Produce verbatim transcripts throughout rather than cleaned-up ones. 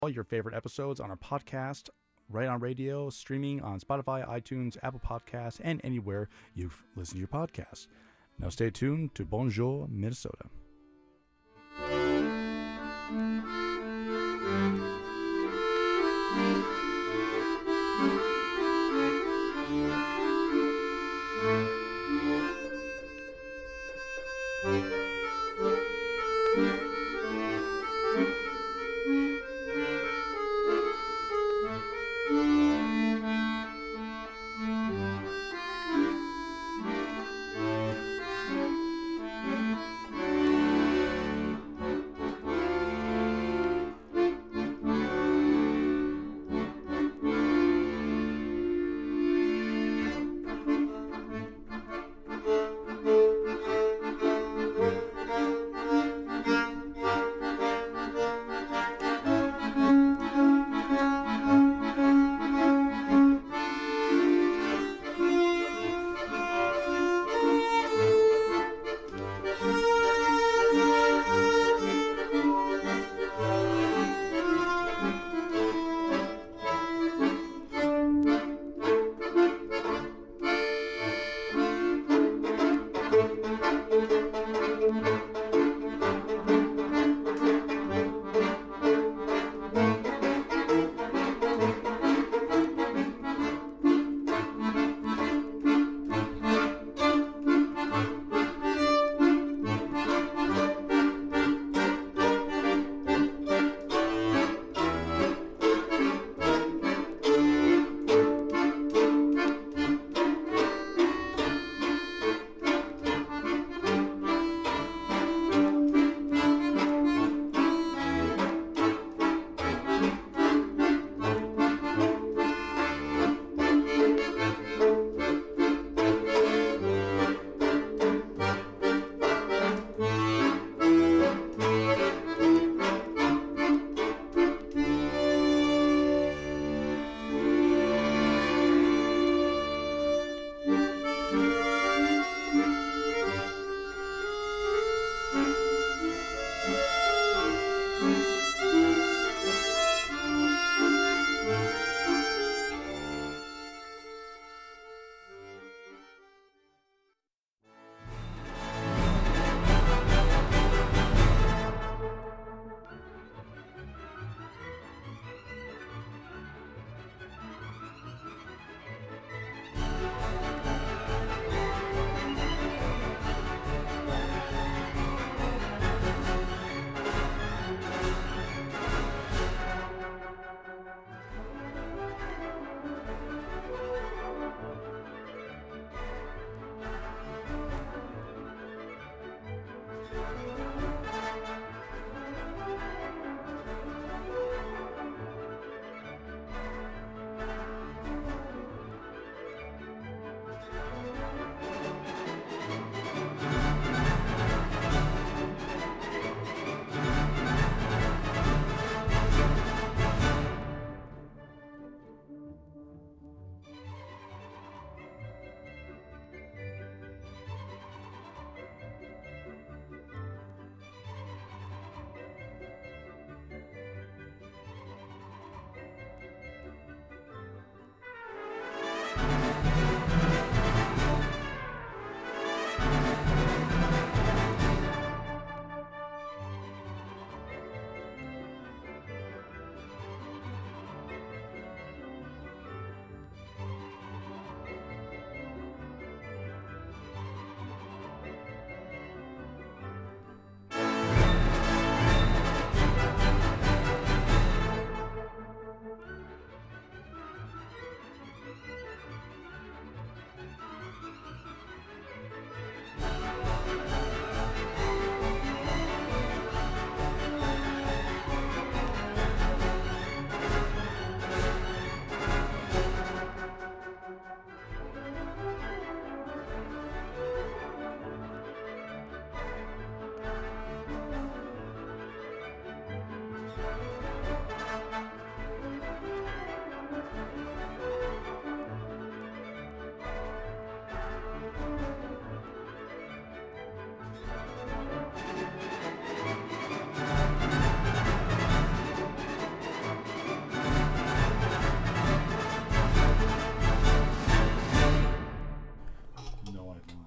all your favorite episodes on our podcast, right on radio, streaming on Spotify, iTunes, Apple Podcasts, and anywhere you've listened to your podcasts. Now stay tuned to Bonjour, Minnesota.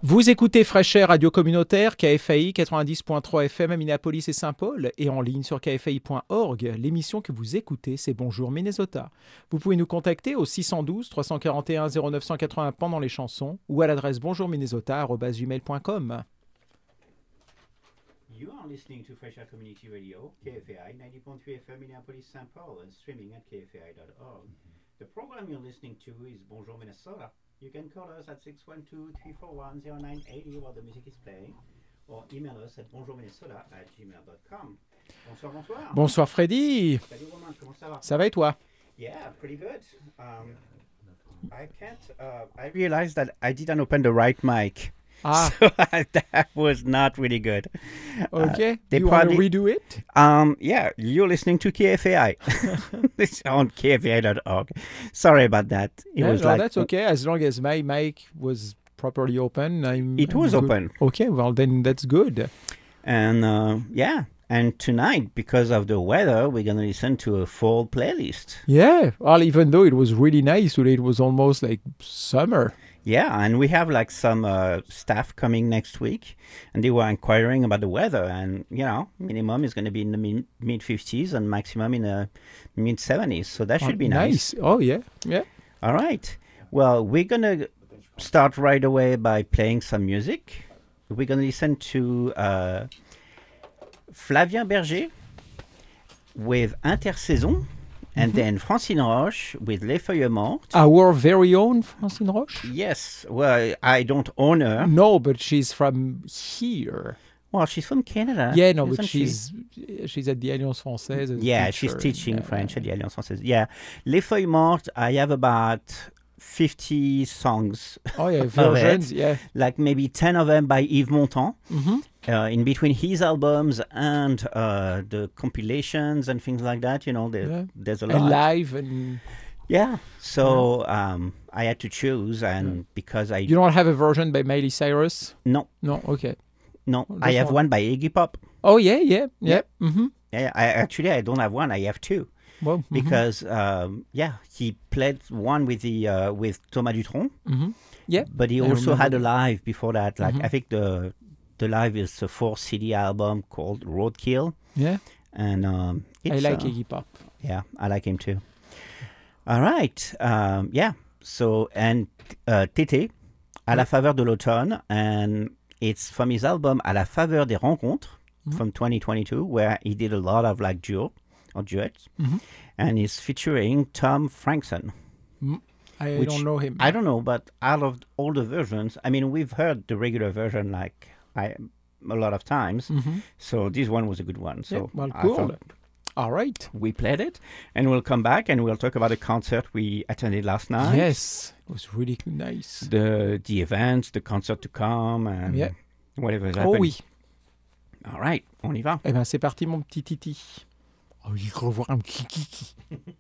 Vous écoutez Fresh Air, radio communautaire, K F A I quatre-vingt-dix point trois F M à Minneapolis et Saint-Paul et en ligne sur k f a i point org. L'émission que vous écoutez, c'est Bonjour Minnesota. Vous pouvez nous contacter au six un deux, trois quatre un, zéro neuf huit zéro pendant les chansons ou à l'adresse bonjourminnesota arobase gmail point com. You are listening to Fresh Air Community Radio, K F A I ninety point three F M Minneapolis Saint Paul and streaming at k f a i dot org. The program you're listening to is Bonjour Minnesota. You can call us at six one two, three four one, zero nine eight zero while the music is playing or email us at bonjourminnesota at gmail dot com. Bonsoir, bonsoir. Bonsoir Freddy. Salut Romain, comment ça va? Ça va et toi? Yeah, pretty good. Um, I can't, uh, I realized that I didn't open the right mic. Ah, So that was not really good. okay. they you want to probably- redo it? Um, yeah, you're listening to K F A I. It's on k f a i dot org. Sorry about that. It Yeah, was no, like that's okay. As long as my mic was properly open. I'm, it I'm was good. open, Okay, well then that's good. and uh, yeah. And tonight, because of the weather, we're gonna listen to a fall playlist. Yeah, well, even though it was really nice today, it was almost like summer. Yeah, and we have like some uh, staff coming next week, and they were inquiring about the weather. And you know, minimum is going to be in the mid fifties and maximum in the mid seventies. So that should Oh, be nice. Oh, yeah, yeah. All right. Well, we're going to start right away by playing some music. We're going to listen to uh, Flavien Berger with Intersaison, and Mhm. then Francine Roche with Les Feuilles Mortes. Our very own Francine Roche? Yes. Well, I don't own her. No, but she's from here. Well, she's from Canada. yeah, no, but isn't she? she's she's at the Alliance Française. as a Yeah, she's teacher. teaching Yeah, French yeah. at the Alliance Française. Yeah. Les Feuilles Mortes, I have about fifty songs, Oh, yeah, it. versions, yeah. like maybe ten of them by Yves Montand. Mm-hmm. Uh, in between his albums and uh, the compilations and things like that, you know, there, Yeah. there's a lot. And live, and Yeah. So um, I had to choose, and because I you don't have a version by Miley Cyrus? no No, okay. no Oh, I just have one. one by Iggy Pop. Oh, yeah, yeah, yeah. Yeah. Mm-hmm. Yeah, I actually I don't have one. I have two. Well, mhm. Because um, yeah, he played one with the uh, with Thomas Dutronc, Mhm. Yeah. but he I also remember had a that. live before that. Like Mhm. I think the the live is a four C D album called Roadkill, Yeah, and um, I it's, like uh, Iggy Pop. yeah, I like him too. All right, um, yeah. So and uh, Tété, à la faveur de l'automne, and it's from his album À la faveur des rencontres Mhm. from twenty twenty-two, where he did a lot of like duo or duets, Mhm. and he's featuring Tom Frankson. I Which don't know him. I don't know, but out of all the versions, I mean, we've heard the regular version like I a lot of times, Mhm. so this one was a good one. So Yeah, well, I cool. thought All right. we played it, and we'll come back and we'll talk about a concert we attended last night. Yes, it was really nice. The the events, the concert to come, and Yeah. whatever is Oh happening. oui. All right, on y va. Eh ben, c'est parti, mon petit Titi. Oh, il faut voir un petit Titi.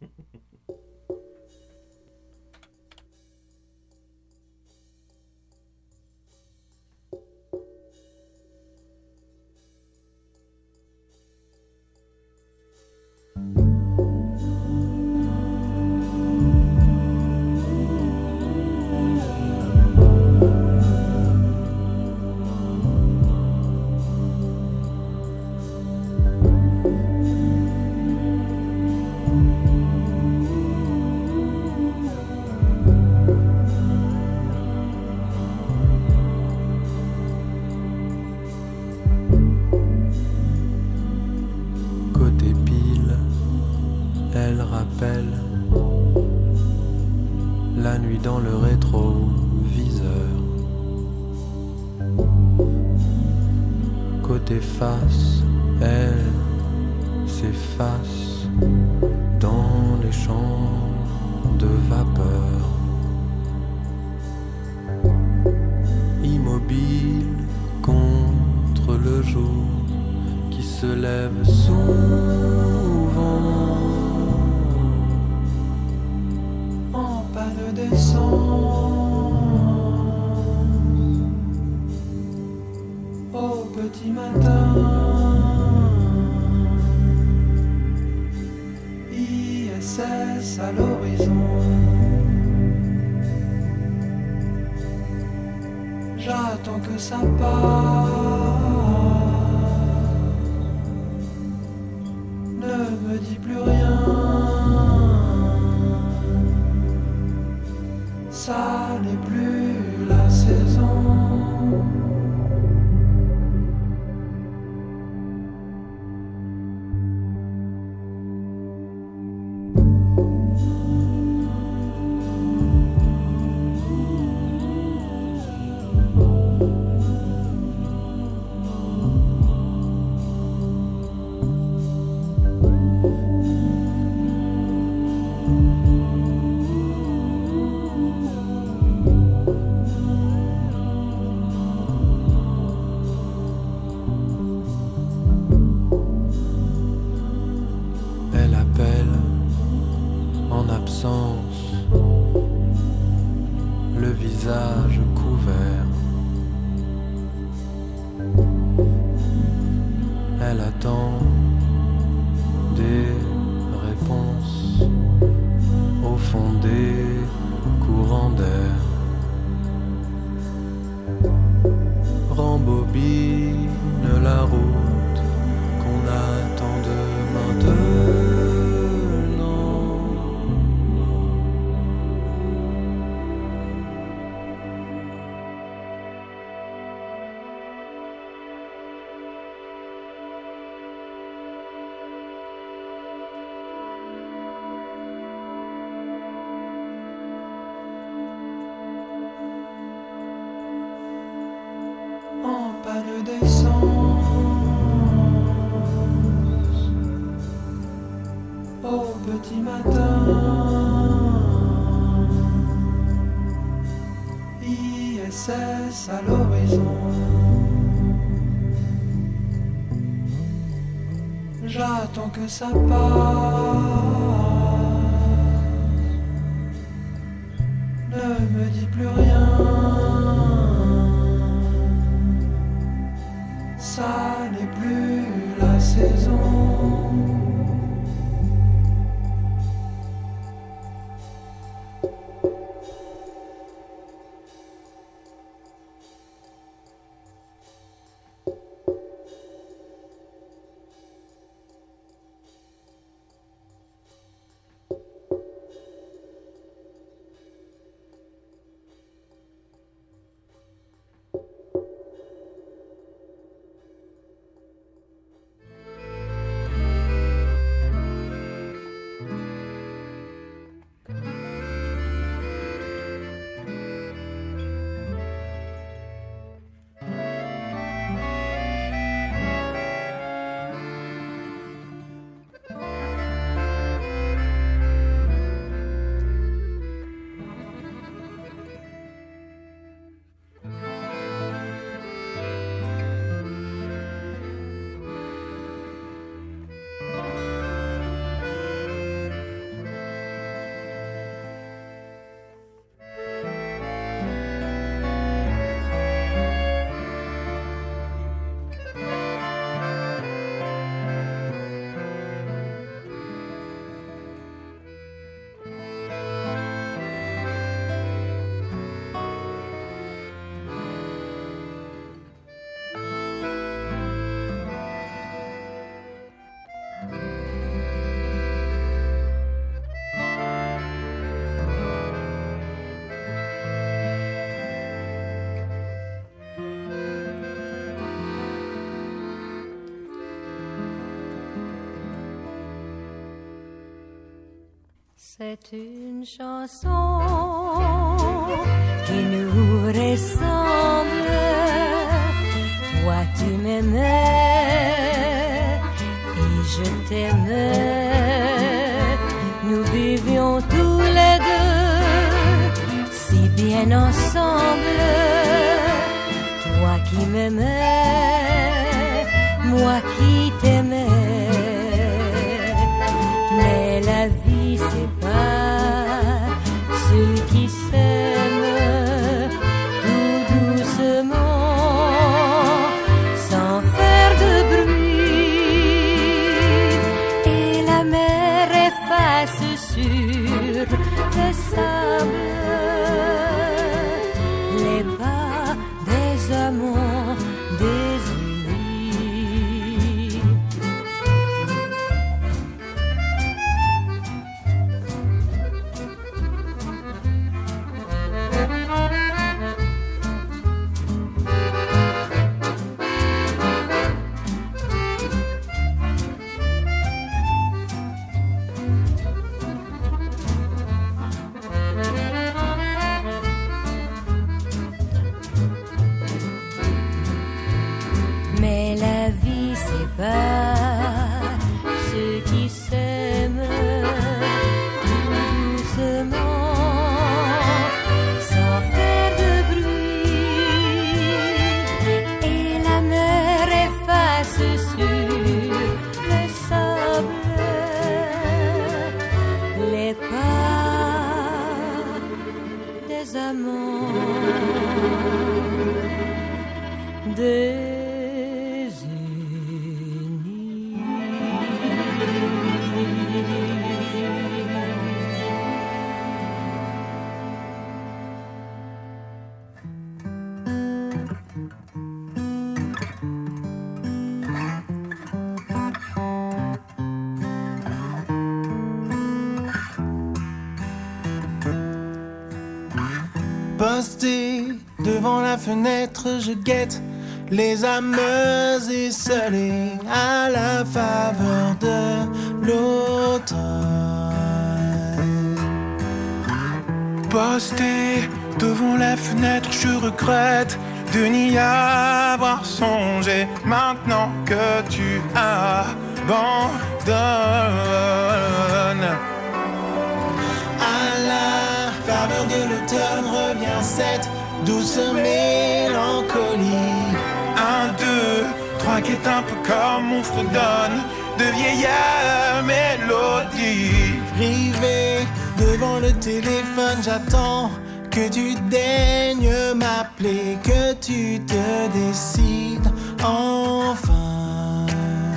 Côté pile, elle rappelle la nuit dans le rétroviseur. Côté face, elle s'efface dans les champs de vapeur. Immobile contre le jour qui se lève souvent en panne d'essence au petit matin. I S S à l'horizon. J'attends que ça passe. Ne me dis plus rien. Ça n'est plus la saison. Le visage couvert, elle attend des réponses au fond des courants d'air. Rembobine la route qu'on attend de maintenant. En panne d'essence, au petit matin, I S S à l'horizon. J'attends que ça passe. Ne me dis plus rien. Ça n'est plus la saison. C'est une chanson qui nous ressemble. Toi tu m'aimais et je t'aimais. Nous vivions tous les deux si bien ensemble. Toi qui m'aimais, moi qui t'aimais. Mais la vie c'est pas ceux qui s'aiment tout doucement sans faire de bruit, et la mer efface sur le sable les pas des amants des Posté devant la fenêtre, je guette les âmes esselées à la faveur de l'automne. Posté devant la fenêtre, je regrette de n'y avoir songé. Maintenant que tu abandonnes, à la faveur de l'automne revient cette douce mélancolie. Un, deux, trois qui est un peu comme on fredonne de vieilles mélodies. Rivé devant le téléphone, j'attends que tu daignes m'appeler, que tu te décides enfin.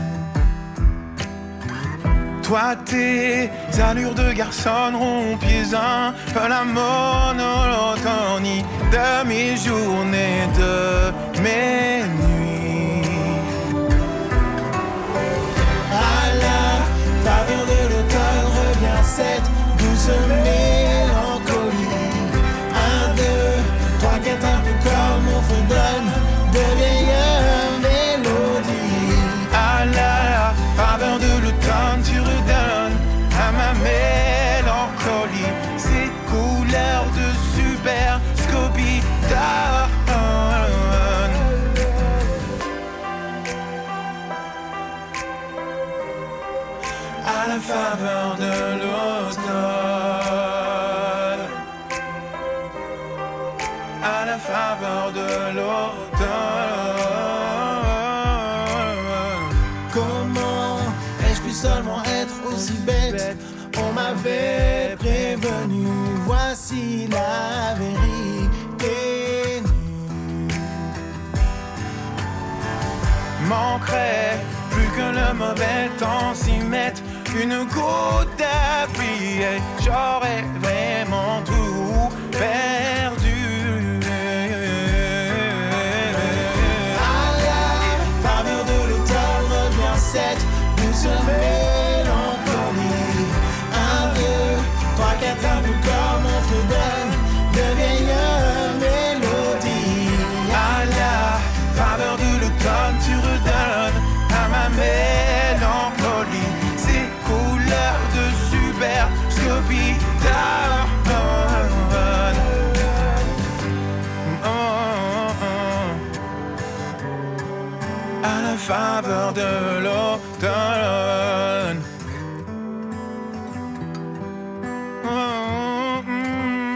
Toi, tes allures de garçon rompiez un peu la monotonie de mes journées, de mes nuits. À la faveur de l'automne revient cette douce mélancolie. Un, deux, trois, quatre, un peu comme on fredonne de vieilles mélodies. À la faveur de l'automne, tu redonnes à ma mélancolie ces couleurs de super scopitone. À la faveur de l'automne, à la faveur de l'automne. Comment ai-je pu seulement être aussi bête? On m'avait prévenu, voici la vérité nue. Manquerait plus que le mauvais temps s'y mette une goutte de pluie et j'aurais vraiment tout perdu. À la faveur de l'automne revient cette douce mélancolie. Un, deux, trois, quatre, un peu comme on fredonne de vieilles mélodies. À la faveur de l'automne, tu redonnes à ma mélancolie ces couleurs de super scopitone. Oh, oh, oh. À la faveur de l'automne. Oh, mm, mm.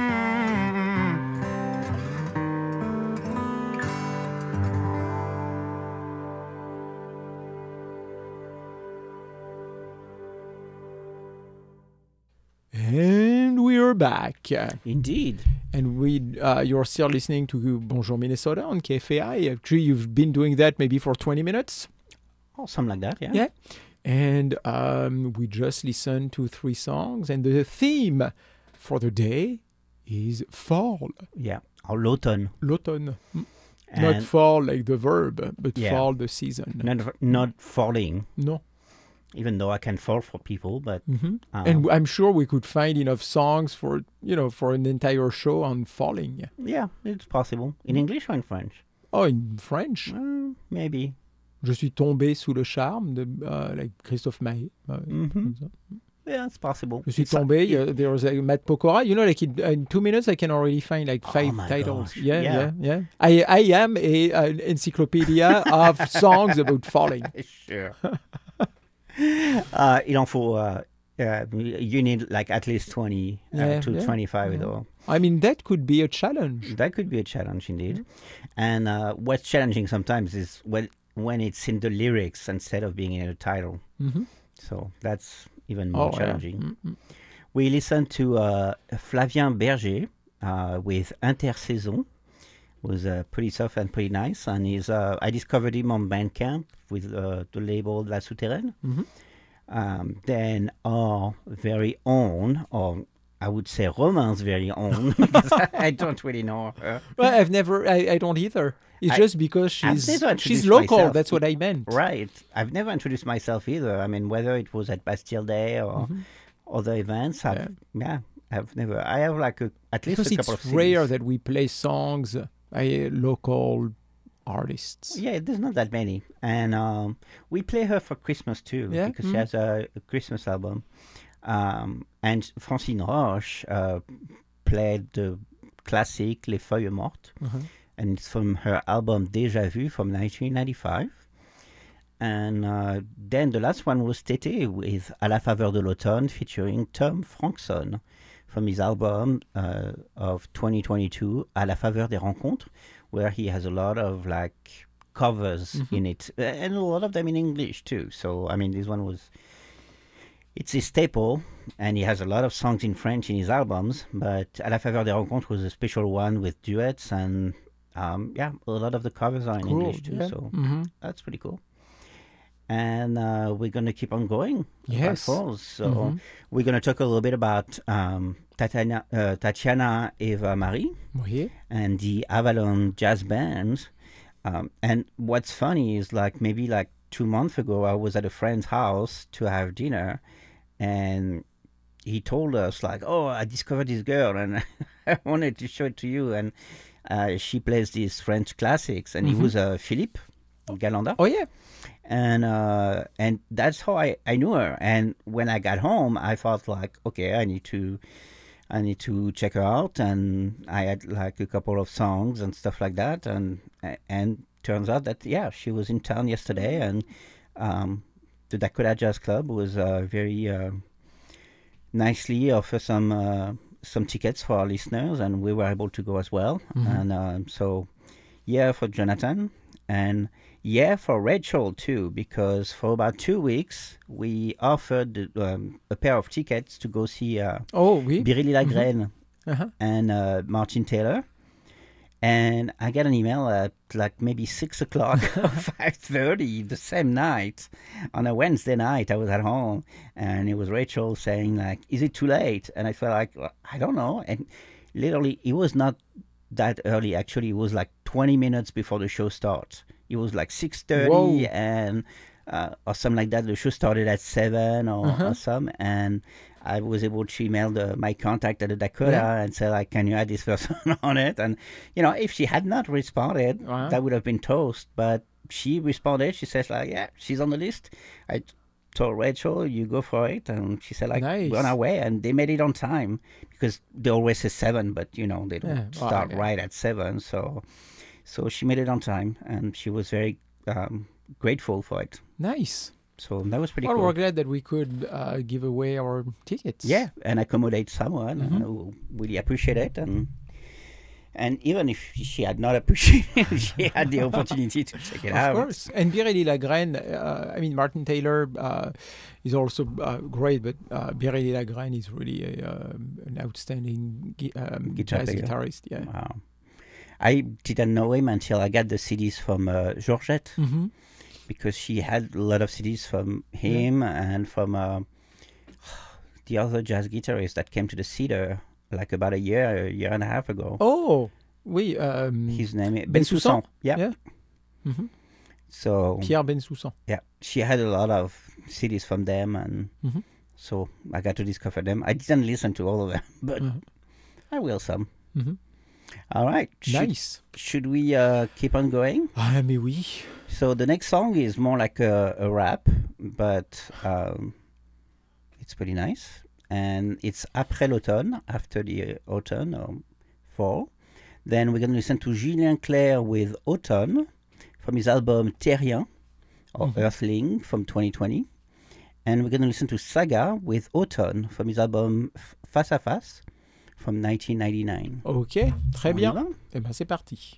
And we are back. Indeed. And we, uh, you're still listening to Bonjour Minnesota on K F A I. Actually, you've been doing that maybe for twenty minutes. Oh, something like that, yeah. Yeah. And um, we just listened to three songs. And the theme for the day is fall. Yeah, or l'automne. L'automne. Mm. And Not fall like the verb, but Yeah. fall the season. Not, not falling, No. even though I can fall for people, but hmm um, And I'm sure we could find enough songs for, you know, for an entire show on falling. yeah, it's possible. In English or in French? Oh, in French. Uh, maybe. Je suis tombé sous le charme de uh, like Christophe Maé. Uh, Mhm. comme ça. Yeah, it's possible. Je suis It's a- tombé. it- uh, there was like Matt Pokora. You know, like in, in two minutes, I can already find like Oh five my titles. gosh, Yeah, yeah, yeah. yeah. I I am a an encyclopedia of songs about falling. Sure. uh, il en faut. Uh, uh, you need like at least twenty uh, Yeah, to yeah, twenty-five. yeah. Though. I mean, that could be a challenge. That could be a challenge indeed. And uh, what's challenging sometimes is when when it's in the lyrics instead of being in the title. Mm-hmm. So that's even more Oh, yeah. challenging. Mm-mm. We listened to uh, Flavien Berger uh, with Intersaison. Was uh, pretty soft and pretty nice. And he's, uh, I discovered him on Bandcamp with uh, the label La Souterraine. Mhm. Um, then our very own, or I would say Romain's very own, because I don't really know her. Well, I've never, I, I don't either. It's I- just because I've she's never she's introduced local. myself. That's what I meant. Right. I've never introduced myself either. I mean, whether it was at Bastille Day or Mhm. other events, I've, yeah. I've never, I have like a, at least Because a couple it's of rare C Ds. that we play songs by local artists. Yeah, there's not that many. And um, we play her for Christmas too, Yeah? because Mm. she has a, a Christmas album. Um, and Francine Roche uh, played the classic Les Feuilles Mortes. Uh-huh. And it's from her album Déjà Vu from nineteen ninety-five. And uh, then the last one was Tété with À la faveur de l'automne featuring Tom Frankson from his album uh, of twenty twenty-two, À la faveur des rencontres, where he has a lot of like covers Mhm. in it, uh, and a lot of them in English too. So I mean, this one was, it's a staple, and he has a lot of songs in French in his albums. But À la faveur des rencontres was a special one with duets, and um, yeah, a lot of the covers are in Cool. English too. yeah. So Mhm. that's pretty cool. And uh, we're going to keep on going. by Yes. force. So Mhm. we're going to talk a little bit about um, Tatiana, uh, Tatiana Eva Marie Oui. and the Avalon Jazz Band. Um, and what's funny is like maybe like two months ago, I was at a friend's house to have dinner, and he told us like, "Oh, I discovered this girl, and I wanted to show it to you." And uh, she plays these French classics, and Mhm. he was uh, Philippe Galanda. Oh, yeah. And uh, and that's how I, I knew her. And when I got home, I felt like, okay, I need to I need to check her out. And I had like a couple of songs and stuff like that. And and turns out that yeah, she was in town yesterday, and um, the Dakota Jazz Club was uh, very uh, nicely offer some uh, some tickets for our listeners, and we were able to go as well. Mhm. And um, so yeah, for Jonathan. And yeah, for Rachel too, because for about two weeks we offered um, a pair of tickets to go see uh, Oh, oui. Biréli Lagrène Uh-huh. and uh, Martin Taylor. And I got an email at like maybe six o'clock or five thirty the same night on a Wednesday night. I was at home, and it was Rachel saying like, "Is it too late?" And I felt like, well, I don't know. And literally, it was not that early. Actually, it was like twenty minutes before the show starts. It was like six Whoa. thirty and uh, or something like that. The show started at seven or, Uh-huh. or some, and I was able to email the, my contact at the Dakota Yeah. and say like, "Can you add this person on it?" And you know, if she had not responded, Wow. that would have been toast. But she responded. She says like, "Yeah, she's on the list." I t- told Rachel, "You go for it," and she said like, Nice. "We're on our way," and they made it on time because they always say seven, but you know they don't Yeah. Wow, start yeah. right at seven. So, so she made it on time, and she was very um, grateful for it. Nice. So that was pretty Well, cool. we're glad that we could uh, give away our tickets. Yeah, and accommodate someone Mhm. who really appreciate it, and and even if she had not appreciated it, she had the opportunity to check it Of out. course. And Biréli Lagrène, uh, I mean, Martin Taylor uh, is also uh, great, but uh, Biréli Lagrène is really a, um, an outstanding gui- um, Guitar jazz player. guitarist. Yeah. Wow. I didn't know him until I got the C Ds from uh, Georgette, Mm-hmm. because she had a lot of C Ds from him and from uh, the other jazz guitarist that came to the Cedar like about a year, a year and a half ago. Oh, oui. Um, His name is Ben Soussan? Yeah. Yeah. Mhm. So Pierre Bensoussan. yeah, she had a lot of C Ds from them, and Mhm. so I got to discover them. I didn't listen to all of them, but Mhm. I will some. Mhm. All right. Should, Nice. should we uh, keep on going? Ah, mais oui. So the next song is more like a, a rap, but um, it's pretty nice. And it's Après l'automne, after the uh, autumn or fall. Then we're going to listen to Julien Clerc with Automne from his album Terrien, or Mhm. Earthling from twenty twenty. And we're going to listen to Saga with Automne from his album F- Face à Face from nineteen ninety-nine. Ok, très On y bien. va? Eh ben, c'est parti.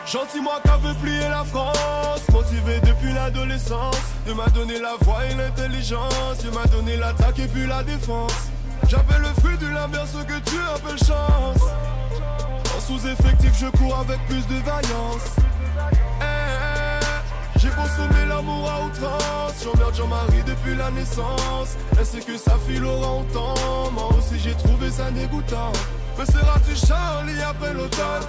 Gentil moi qui veut plier la France, motivé depuis l'adolescence. Dieu m'a donné la voix et l'intelligence, Dieu m'a donné l'attaque et puis la défense. J'appelle le fruit du labeur ce que tu appelles chance. En sous-effectif je cours avec plus de vaillance. Eh, eh, j'ai consommé l'amour à outrance. J'emmerde Jean-Marie depuis la naissance. Est-ce que sa fille l'aura autant? Moi aussi j'ai trouvé ça dégoûtant. Me seras-tu Charlie après l'automne?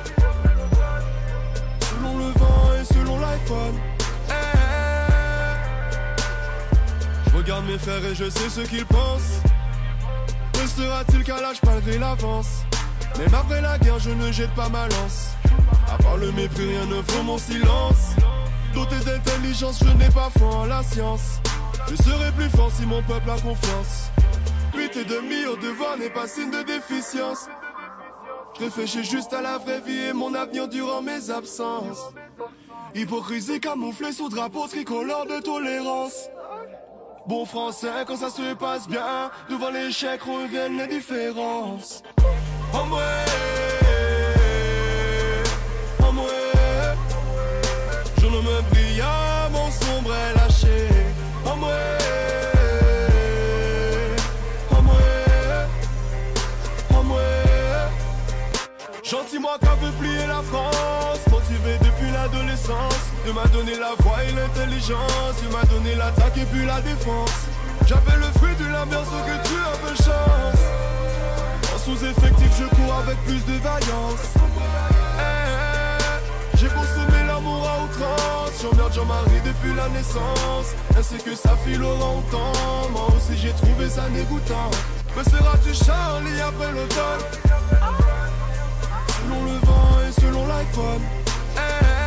Selon le vent et selon l'iPhone. Eh, eh, je regarde mes frères et je sais ce qu'ils pensent. Restera-t-il qu'à l'âge malgré l'avance? Même après la guerre je ne jette pas ma lance. À part le mépris rien ne vaut mon silence. Doté d'intelligence je n'ai pas foi en la science. Je serai plus fort si mon peuple a confiance. Huit et demi au devoir n'est pas signe de déficience. Je réfléchis juste à la vraie vie et mon avenir durant mes absences. Hypocrisie camouflée sous drapeau tricolore de tolérance. Bon français quand ça se passe bien, devant l'échec reviennent les différences. En moi, en moi, je ne me brille à mon sombre est lâché. En moi, en moi, en moi. Gentil moi qui veut plier la France, motivé depuis l'adolescence. Dieu m'a donné la voix et l'intelligence, Dieu m'a donné l'attaque et puis la défense. J'appelle le fruit du labeur ce que tu appelles chance. En sous-effectif je cours avec plus de vaillance. Eh, eh, j'ai consommé l'amour à outrance. J'emmerde Jean-Marie depuis la naissance. Ainsi que sa fille l'aura autant. Moi aussi j'ai trouvé ça dégoûtant. Me seras-tu Charlie après l'automne? Selon le vent et selon l'iPhone. Eh, eh,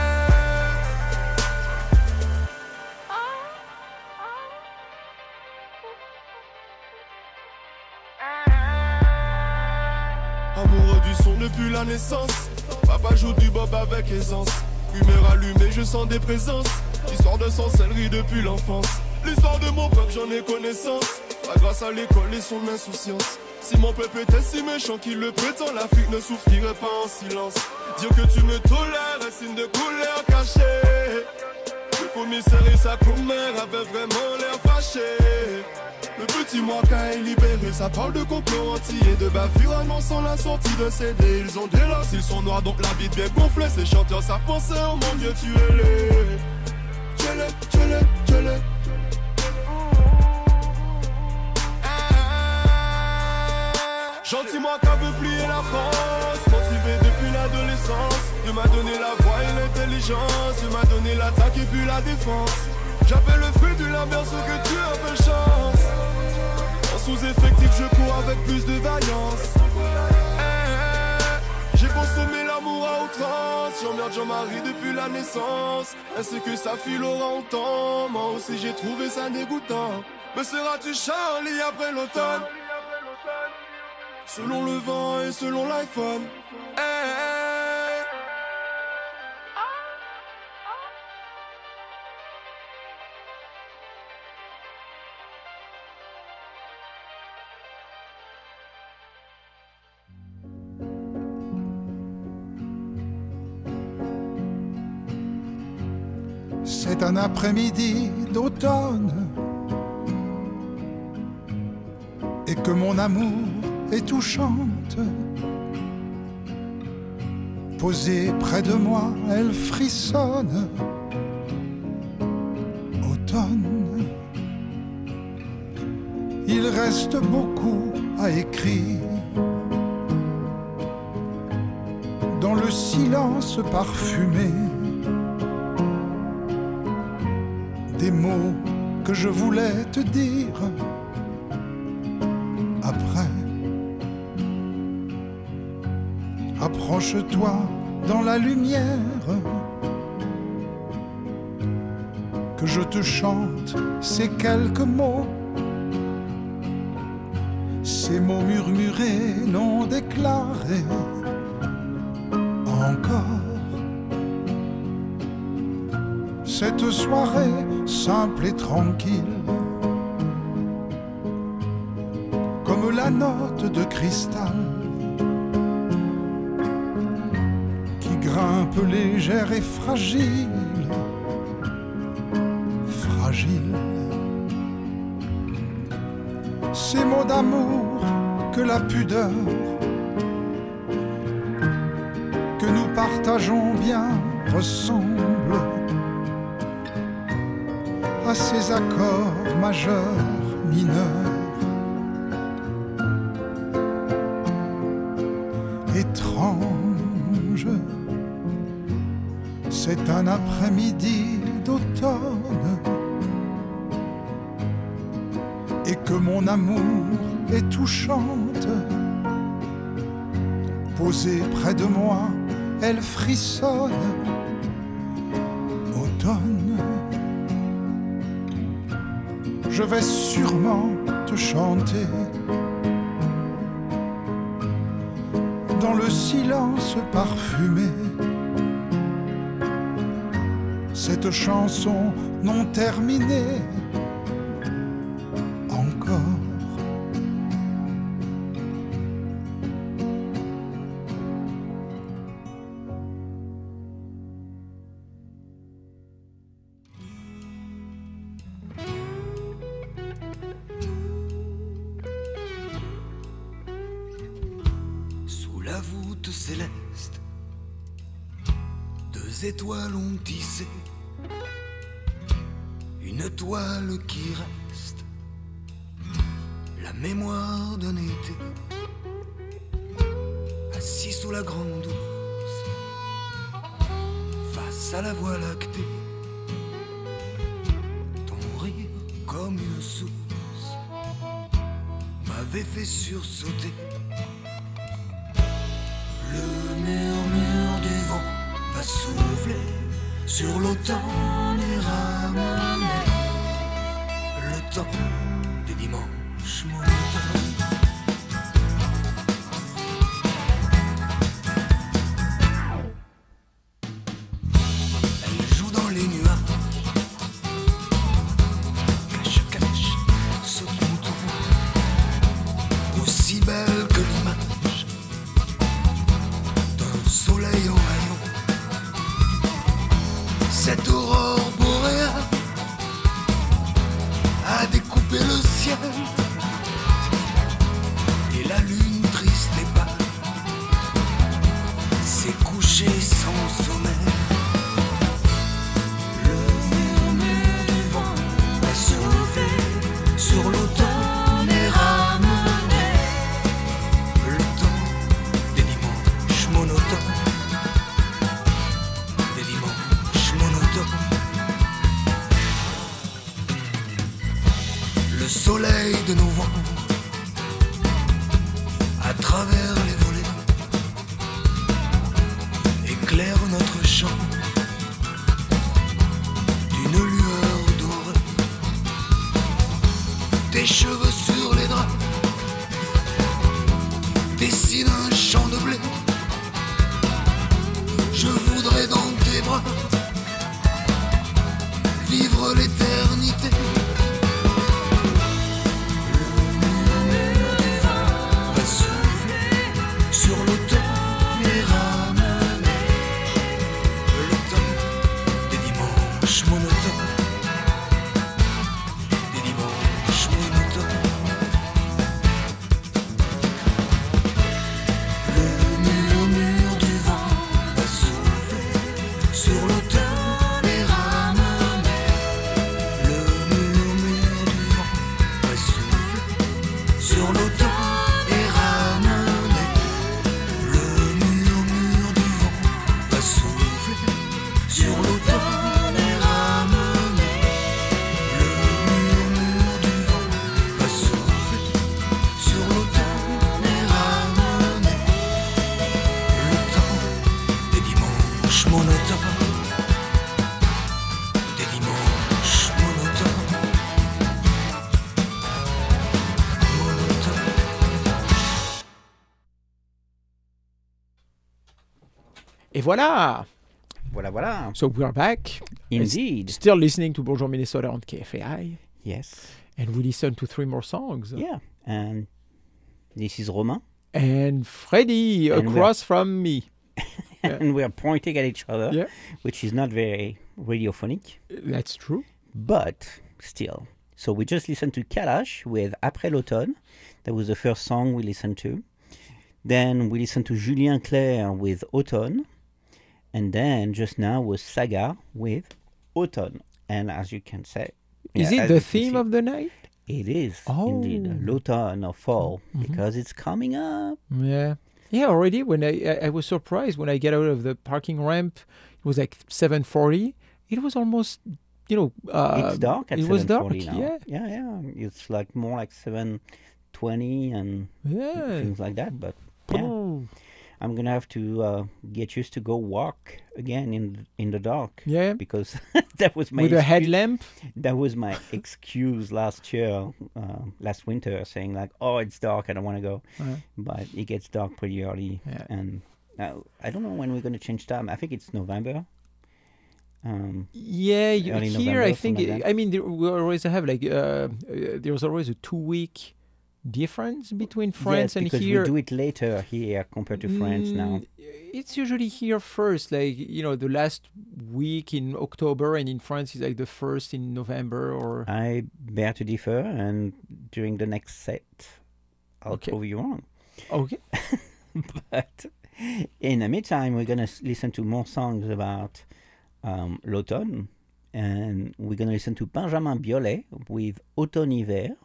amoureux du son depuis la naissance. Papa joue du bob avec aisance. Humeur allumée, je sens des présences. Histoire de sorcellerie depuis l'enfance. L'histoire de mon peuple, j'en ai connaissance. Pas grâce à l'école et son insouciance. Si mon peuple était si méchant qu'il le prétend, l'Afrique ne souffrirait pas en silence. Dire que tu me tolères, un signe de couleur cachée. Le commissaire et sa commère avaient vraiment l'air fâchés. Le petit Mwaka est libéré, ça parle de complot anti et de bavure annonçant la sortie de C D. Ils ont des losses, ils sont noirs donc la bite bien gonflée. Ces chanteurs savent penser, oh mon Dieu tuez-les. Tuez-les, tuez-les, tuez-les. Gentil moi qui veut plier la France, motivé depuis l'adolescence. Dieu m'a donné la voix et l'intelligence, Dieu m'a donné l'attaque et puis la défense. J'appelle le fruit du labeur ce que tu appelles chance. En sous-effectif je cours avec plus de vaillance. Eh, eh, j'ai consommé l'amour à outrance. J'emmerde Jean-Marie depuis la naissance. Ainsi que sa fille l'aura autant. Moi aussi j'ai trouvé ça dégoûtant. Me seras-tu Charlie après l'automne? Selon le vent et selon l'iPhone. Eh, eh. C'est un après-midi d'automne et que mon amour est touchante. Posée près de moi, elle frissonne. Automne, il reste beaucoup à écrire. Dans le silence parfumé, des mots que je voulais te dire après. Approche-toi dans la lumière, que je te chante ces quelques mots, ces mots murmurés, non déclarés encore. Cette soirée simple et tranquille, comme la note de cristal peu légère et fragile, fragile. Ces mots d'amour que la pudeur que nous partageons bien ressemble à ces accords majeurs, mineurs. Étrange, c'est un après-midi d'automne et que mon amour est touchante. Posée près de moi, elle frissonne. Automne, je vais sûrement te chanter dans le silence parfumé cette chanson non terminée encore. La voûte céleste, deux étoiles ont tissé une toile qui reste, la mémoire d'un été, assis sous la grande ours, face à la voie lactée, ton rire comme une source m'avait fait sursauter. Le murmure du vent va souffler sur l'automne et ramener le temps des dimanches monotones. Elle joue dans les nuages, cache, cache, saute, mouton, aussi belle que l'image soleil en rayon. Cette aurore boréale a découpé le ciel et la lune triste et pâle s'est couchée sans sommeil. Le murmure du vent va souffler sur l'automne et ramener le temps des dimanches monotones. Le soleil de novembre, à travers les volets, éclaire notre champ d'une lueur dorée. Tes cheveux sur les draps dessinent un champ de blé. Je voudrais dans tes bras vivre l'éternité. Sur l'automne et ramener le temps des dimanches monotones, des dimanches monotones. Le murmure du vent va souffler sur l'automne et ramener. Le murmure du vent va souffler sur l'automne. Et voilà. Voilà, voilà. So we're back. Indeed. S- still listening to Bonjour Minnesota on K F A I. Yes. And we listen to three more songs. Yeah. And this is Romain. And Freddy And across from me. and we are pointing at each other, Yeah. which is not very radiophonic, That's true. but still. So we just listened to Kalash with Après l'automne. That was the first song we listened to. Then we listened to Julien Clerc with Automne. And then just now was Saga with Automne. And as you can say... Is yeah, it as the you can theme see, of the night? It is, Oh. indeed. L'automne or fall, Mhm. because it's coming up. Yeah. Yeah, already when I, I I was surprised when I get out of the parking ramp, it was like seven forty. It was almost, you know, uh, It's dark at it was dark, seven forty now. yeah. yeah, yeah. It's like more like seven twenty and yeah. things like that. But yeah, Oh. I'm gonna have to uh, get used to go walk again in in the dark Yeah. because that was my With a excuse- headlamp. that was my excuse last year, uh, last winter, saying like, "Oh, it's dark, I don't want to go," Uh, but it gets dark pretty early, Yeah. and uh, I don't know when we're gonna change time. I think it's November. Um, Yeah, you, Early here November, I think. something like that. I mean, there, we always have like uh, uh, there's always a two week difference between France yes, and because here. we do it later here compared to France now. Mm, It's usually here first, like you know, the last week in October, and in France is like the first in November or. I bear to differ, and during the next set, I'll Okay. prove you wrong. Okay. But in the meantime, we're going to listen to more songs about um, l'automne, and we're going to listen to Benjamin Biolay with Automne-Hiver,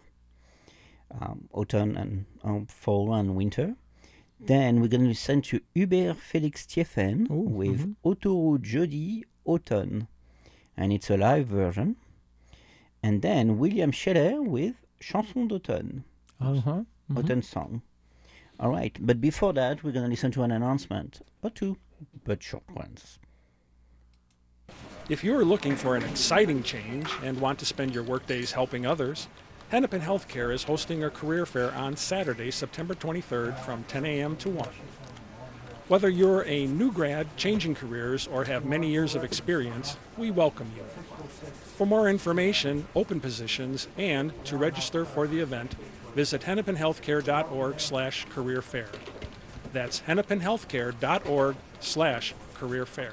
um, autumn and um, fall and winter. Then we're going to listen to Hubert Félix Thieffen Oh, with mhm. Autoroute Jeudi Automne, and it's a live version. And then William Scheller with Chanson d'automne, Uh-huh. Mhm. autumn song. All right, but before that, we're going to listen to an announcement or two, but short ones. If you are looking for an exciting change and want to spend your workdays helping others, Hennepin Healthcare is hosting a career fair on Saturday, September twenty-third from ten a.m. to one. Whether you're a new grad changing careers or have many years of experience, we welcome you. For more information, open positions, and to register for the event, visit hennepinhealthcare.org slash career fair. That's hennepinhealthcare.org slash career fair.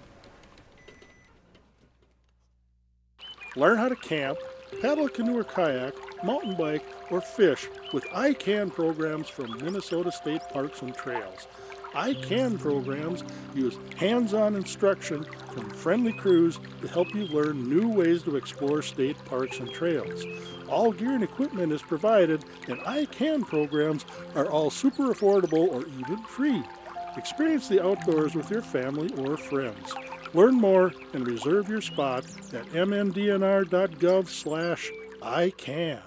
Learn how to camp, paddle a canoe or kayak, mountain bike, or fish with I CAN programs from Minnesota State Parks and Trails. I CAN programs use hands-on instruction from friendly crews to help you learn new ways to explore state parks and trails. All gear and equipment is provided, and I CAN programs are all super affordable or even free. Experience the outdoors with your family or friends. Learn more and reserve your spot at mndnr.gov slash iCan.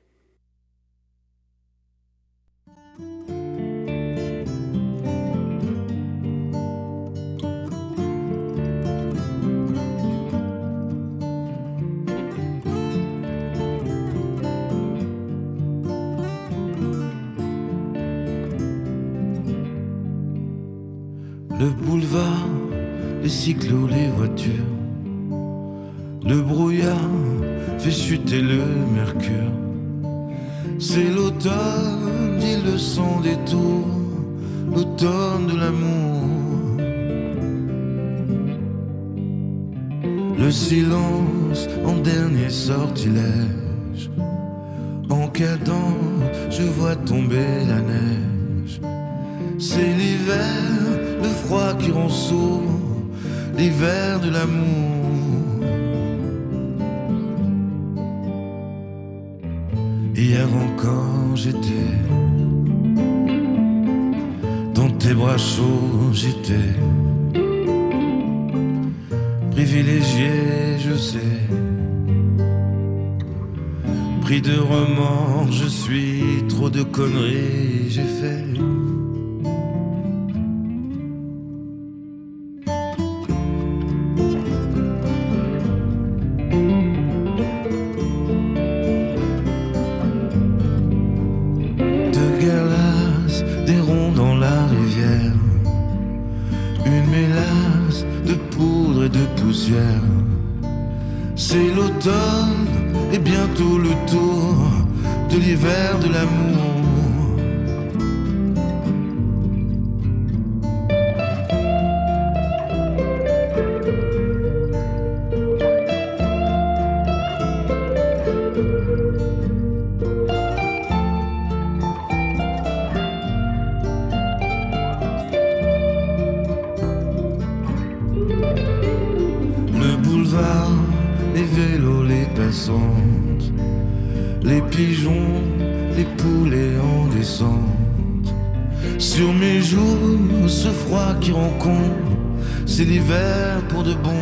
Le boulevard, les cyclos, les voitures. Le brouillard fait chuter le mercure. C'est l'automne, dit le son des tours, l'automne de l'amour. Le silence en dernier sortilège. En cadence, je vois tomber la neige. C'est l'hiver, le froid qui rend sourd, l'hiver de l'amour. Hier encore j'étais dans tes bras chauds, j'étais privilégié, je sais. Pris de remords, je suis, trop de conneries j'ai fait. C'est l'automne et bientôt le tour de l'hiver de l'amour. menaçante. Les pigeons, les poulets en descente. Sur mes joues, ce froid qui rencontre, c'est l'hiver pour de bon.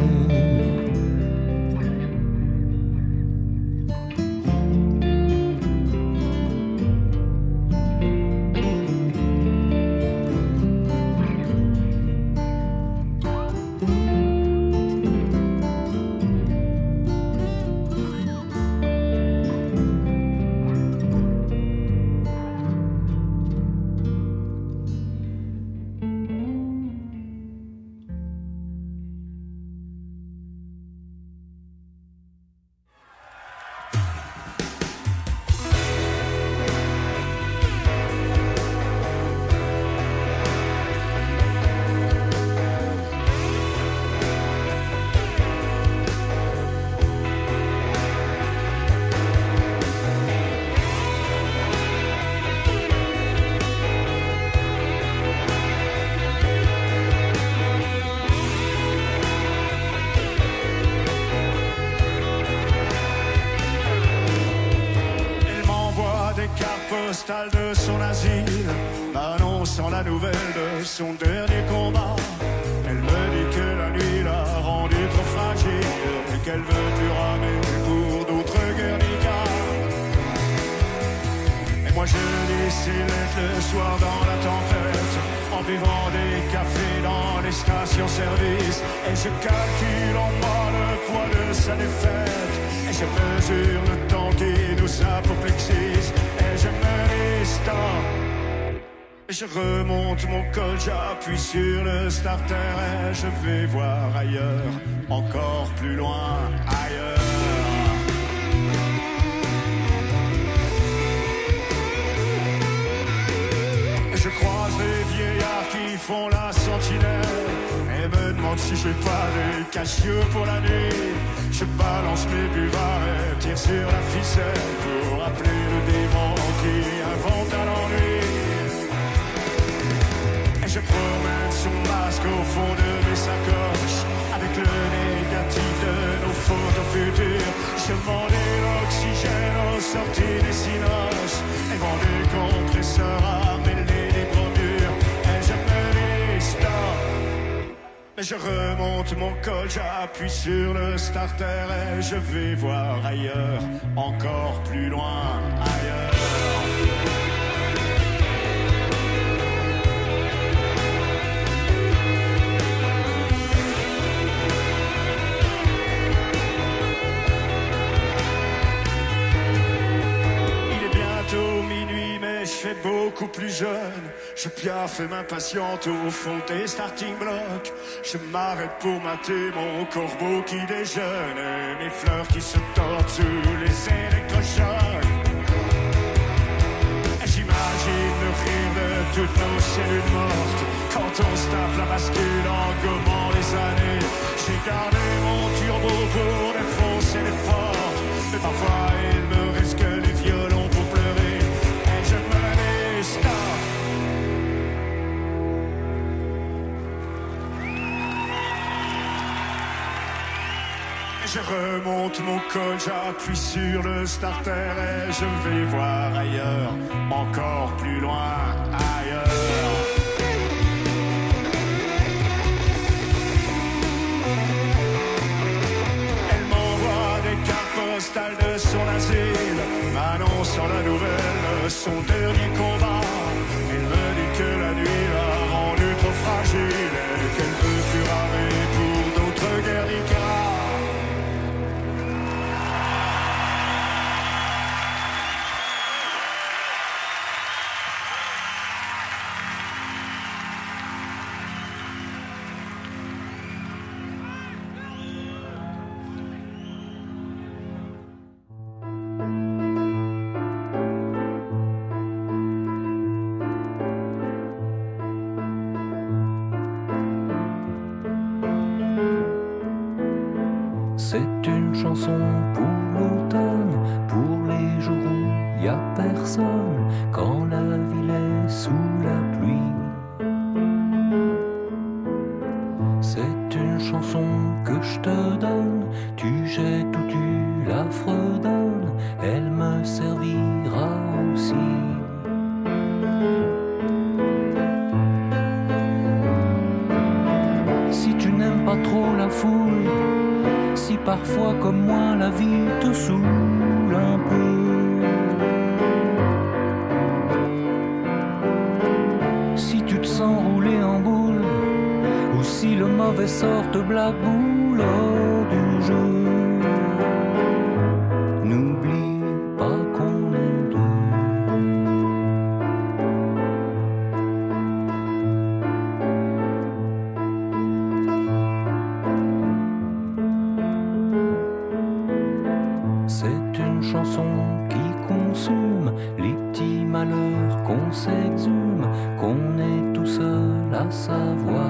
De son asile, m'annonçant la nouvelle de son dernier combat. Elle me dit que la nuit l'a rendue trop fragile et qu'elle veut plus ramer pour d'autres Guernica. Et moi je lis ses lettres le soir dans la tempête, en buvant des cafés dans les stations-service. Et je calcule en moi le poids de sa défaite, et je mesure le temps qui nous apoplexise. Et je me dis stop, et je remonte mon col, j'appuie sur le starter et je vais voir ailleurs, encore plus loin, ailleurs. Et je croise les vieillards qui font la sentinelle et me demandent si j'ai pas des cassieux pour la nuit. Je balance mes buvards et tire sur la ficelle pour appeler le démon qui invente un ennui. Et je promène son masque au fond de mes sacoches, avec le négatif de nos photos futures. Je vendais l'oxygène aux sorties des cinoches et vends des compresseurs à mêler des bromures. Et je me dis stop, mais je remonte mon col, j'appuie sur le starter et je vais voir ailleurs, encore plus loin, ailleurs. Beaucoup plus jeune, je piaffe et m'impatiente au fond des starting blocks. Je m'arrête pour mater mon corbeau qui déjeune et mes fleurs qui se tordent sous les électrochocs. Et j'imagine le rire de toutes nos cellules mortes quand on se tape la bascule en gommant les années. J'ai gardé mon turbo pour défoncer les portes, mais parfois il me reste que les violons pour pleurer. Et je me dis stop. Je remonte mon col, j'appuie sur le starter et je vais voir ailleurs, encore plus loin, ailleurs. Elle m'envoie des cartes postales de son asile, m'annonçant la nouvelle de son dernier combat. Elle me dit que la nuit l'a rendue trop fragile et qu'elle veut plus ramer pour d'autres Guernica. C'est une chanson pour l'automne, pour les jours où y a personne, quand la ville est sous la pluie. C'est une chanson que je te donne, tu jettes ou tu la fredonne, elle me servira aussi. Si tu n'aimes pas trop la foule, si parfois comme moi la vie te saoule un peu, si tu te sens rouler en boule, ou si le mauvais sort te blague-boule hors du jeu, n'oublie pas qu'on est deux. C'est une chanson qui consume les petits malheurs qu'on s'exhume, qu'on est tout seul à savoir.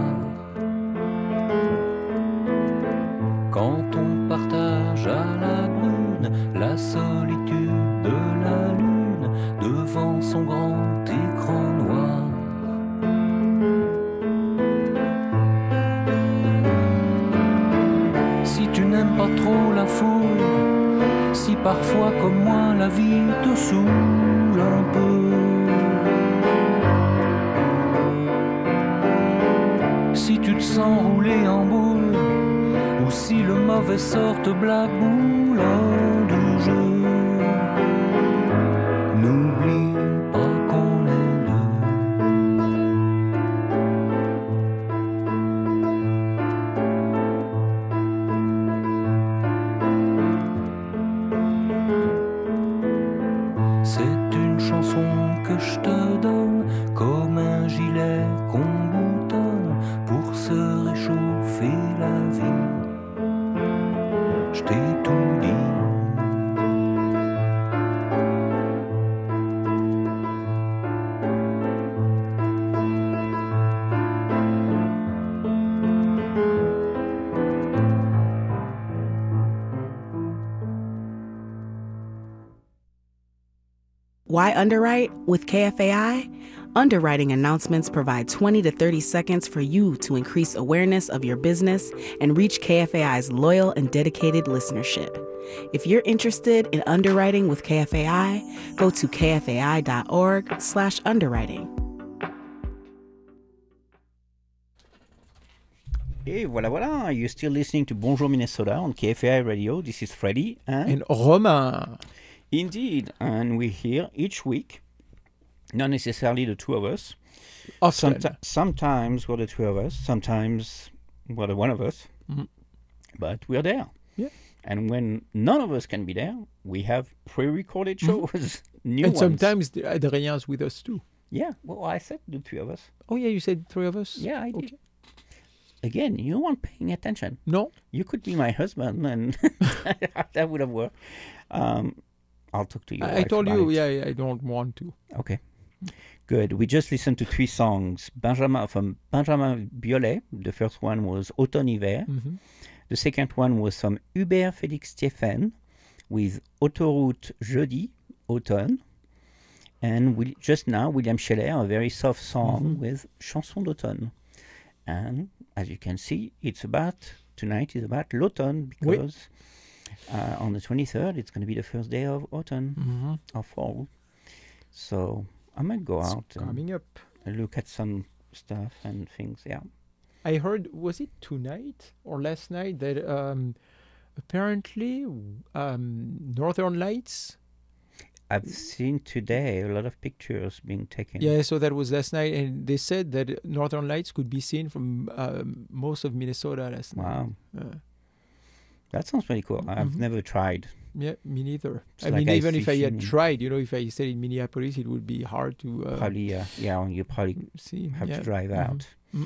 Quand on partage à la brune la solitude de la lune devant son grand écran noir. Si tu n'aimes pas trop la foule, si parfois comme moi la vie te saoule un peu, si tu te sens rouler en boule, ou si le mauvais sort te blague-boule hors du jeu, n'oublie pas qu'on est deux. C'est une chanson que je te donne comme un gilet qu'on boutonne pour se réchauffer la vie. Je t'ai tout dit. Why underwrite with K F A I? Underwriting announcements provide twenty to thirty seconds for you to increase awareness of your business and reach K F A I's loyal and dedicated listenership. If you're interested in underwriting with K F A I, go to kfai.org slash underwriting. Et voilà, voilà. You're still listening to Bonjour Minnesota on K F A I Radio. This is Freddy and... And Romain. Indeed. And we're here each week. Not necessarily the two of us. Often. Someti- sometimes we're the two of us. Sometimes we're the one of us. Mm-hmm. But we're there. Yeah. And when none of us can be there, we have pre-recorded shows, mm-hmm. new and ones. sometimes Adrien's with us too. Yeah. Well, I said the three of us. Oh, yeah, you said three of us? Yeah, I did. Okay. Again, you weren't paying attention. No. You could be my husband, and that would have worked. Um, I'll talk to you. I, I told about you, it. yeah, yeah, I don't want to. Okay. Good. We just listened to three songs. Benjamin from Benjamin Biolay. The first one was Automne Hiver. Mm-hmm. The second one was from Hubert Félix Stéphane with Autoroute Jeudi, Automne. And we, just now, William Scheller, a very soft song mm-hmm. with Chanson d'automne. And as you can see, it's about, tonight is about l'automne because oui. uh, on the twenty-third, it's going to be the first day of autumn, mm-hmm. of fall. So I might go it's out coming and up. look at some stuff and things, yeah. I heard, was it tonight or last night, that um, apparently um, Northern Lights... I've seen today a lot of pictures being taken. Yeah, so that was last night, and they said that Northern Lights could be seen from um, most of Minnesota last wow. night. Wow. Uh, that sounds pretty cool. Mm-hmm. I've never tried. Yeah, me neither. It's I like mean, even if I had fishing. tried, you know, if I stayed in Minneapolis, it would be hard to... Uh, probably, uh, yeah, you probably see, have yeah. to drive mm-hmm. out. Mm-hmm.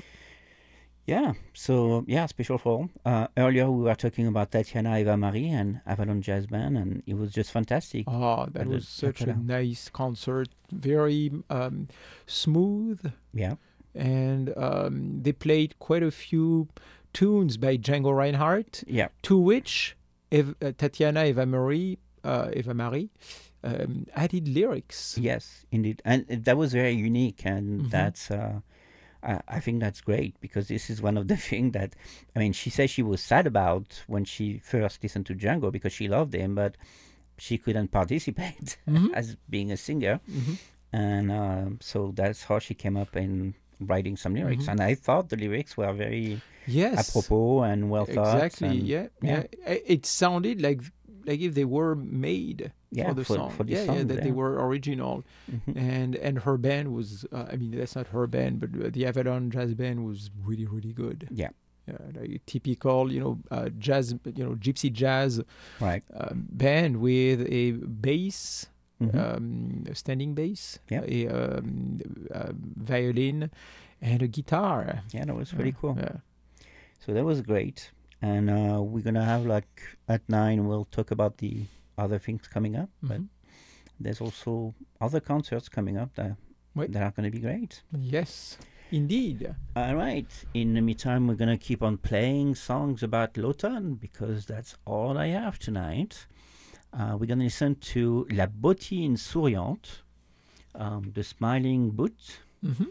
Yeah, so, yeah, special fall. Uh, earlier, we were talking about Tatiana Eva Marie and Avalon Jazz Band, and it was just fantastic. Oh, that was such a nice concert. Very um, smooth. Yeah. And um, they played quite a few tunes by Django Reinhardt, yeah. to which Ev- uh, Tatiana Eva Marie, uh, Eva Marie um, added lyrics. Yes, indeed. And that was very unique, and mm-hmm. that's... Uh, I, I think that's great because this is one of the things that, I mean, she says she was sad about when she first listened to Django because she loved him, but she couldn't participate Mhm. as being a singer. Mhm. And um, so that's how she came up in writing some lyrics. Mhm. And I thought the lyrics were very Yes. apropos and well thought. Exactly. and- Yeah, yeah. I- It sounded like like if they were made Yeah, for the for- song. for the yeah, yeah, song, that they yeah. were original. Mhm. And and her band was. Uh, I mean, that's not her band, but uh, the Avalon Jazz Band was really really good. Yeah. Yeah, like typical, you know, uh, jazz, you know, gypsy jazz Right. um, band with a bass, Mhm. um, a standing bass, Yeah. a um, uh, violin, and a guitar. Yeah, that was pretty Yeah, cool. Yeah. So that was great. And uh, we're going to have, like, at nine, we'll talk about the other things coming up. But Mhm. there's also other concerts coming up that, Oui. that are going to be great. Yes, indeed. All right. In the meantime, we're going to keep on playing songs about l'automne because that's all I have tonight. Uh, we're going to listen to La Bottine Souriante, um, The Smiling Boot, Mhm.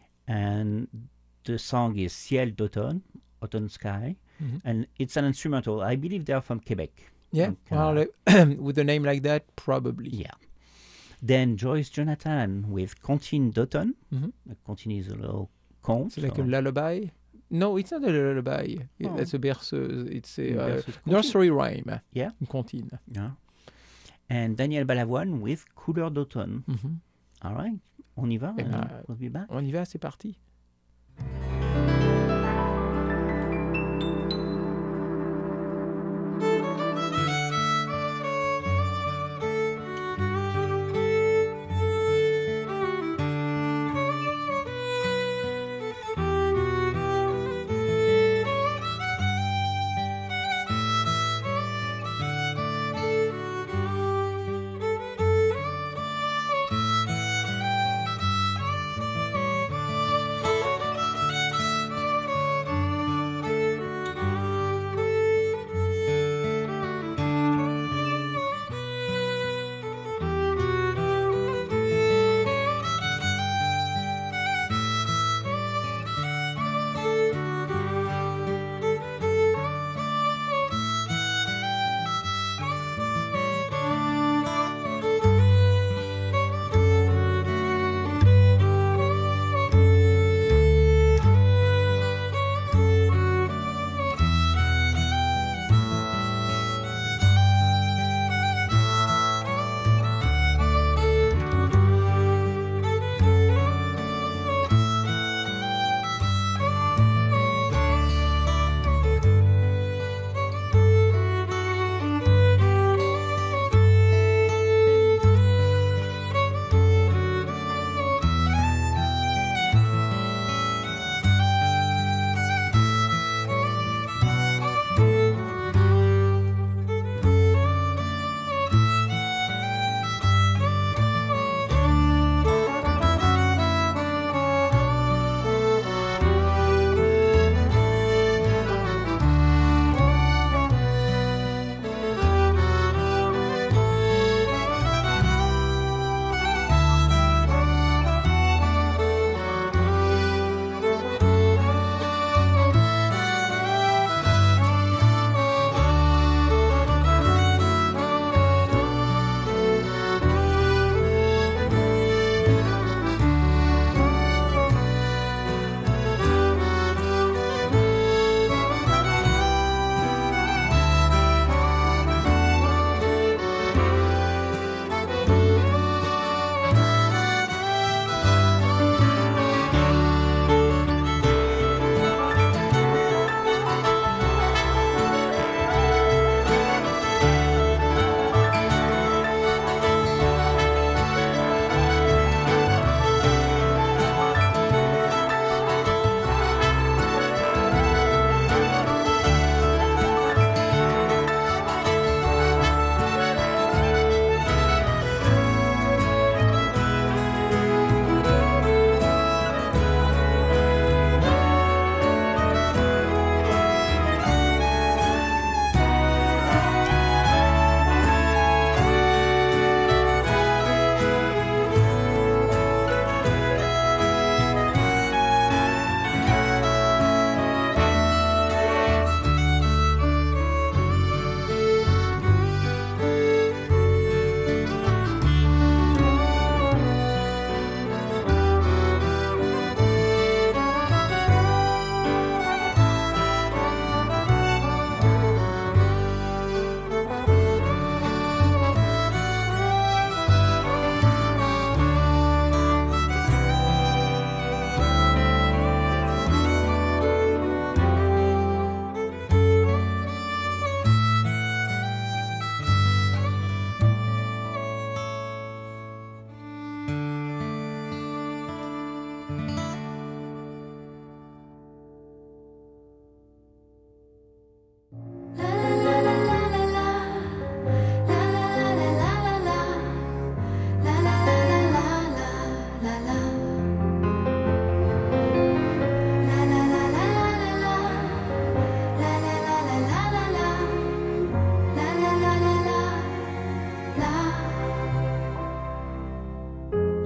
and the song is Ciel d'automne, Autumn Sky, Mhm. and it's an instrumental. I believe they're from Quebec. Yeah, from well, Canada. like, with a name like that, probably. Yeah. Then Joyce Jonathan with Comptine d'automne. Mhm. The Comptine is a little conte. It's like a or- lullaby. No, it's not a lullaby. Yeah, Oh. That's a berceuse. It's Une a uh, berceuse comptine. nursery rhyme. Yeah. Une comptine. Yeah. And Daniel Balavoine with Couleur d'automne. Mhm. All right. On y va. Eh and ben, we'll be back. On y va, c'est parti. Thank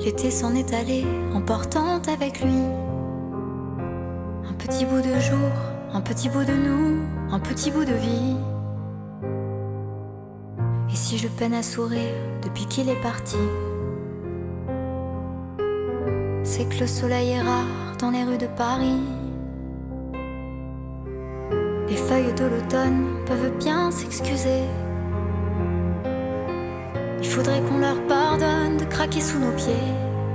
L'été s'en est allé, emportant avec lui un petit bout de jour, un petit bout de nous, un petit bout de vie. Et si je peine à sourire depuis qu'il est parti, c'est que le soleil est rare dans les rues de Paris. Les feuilles de l'automne peuvent bien s'excuser. Il faudrait qu'on leur pardonne de craquer sous nos pieds.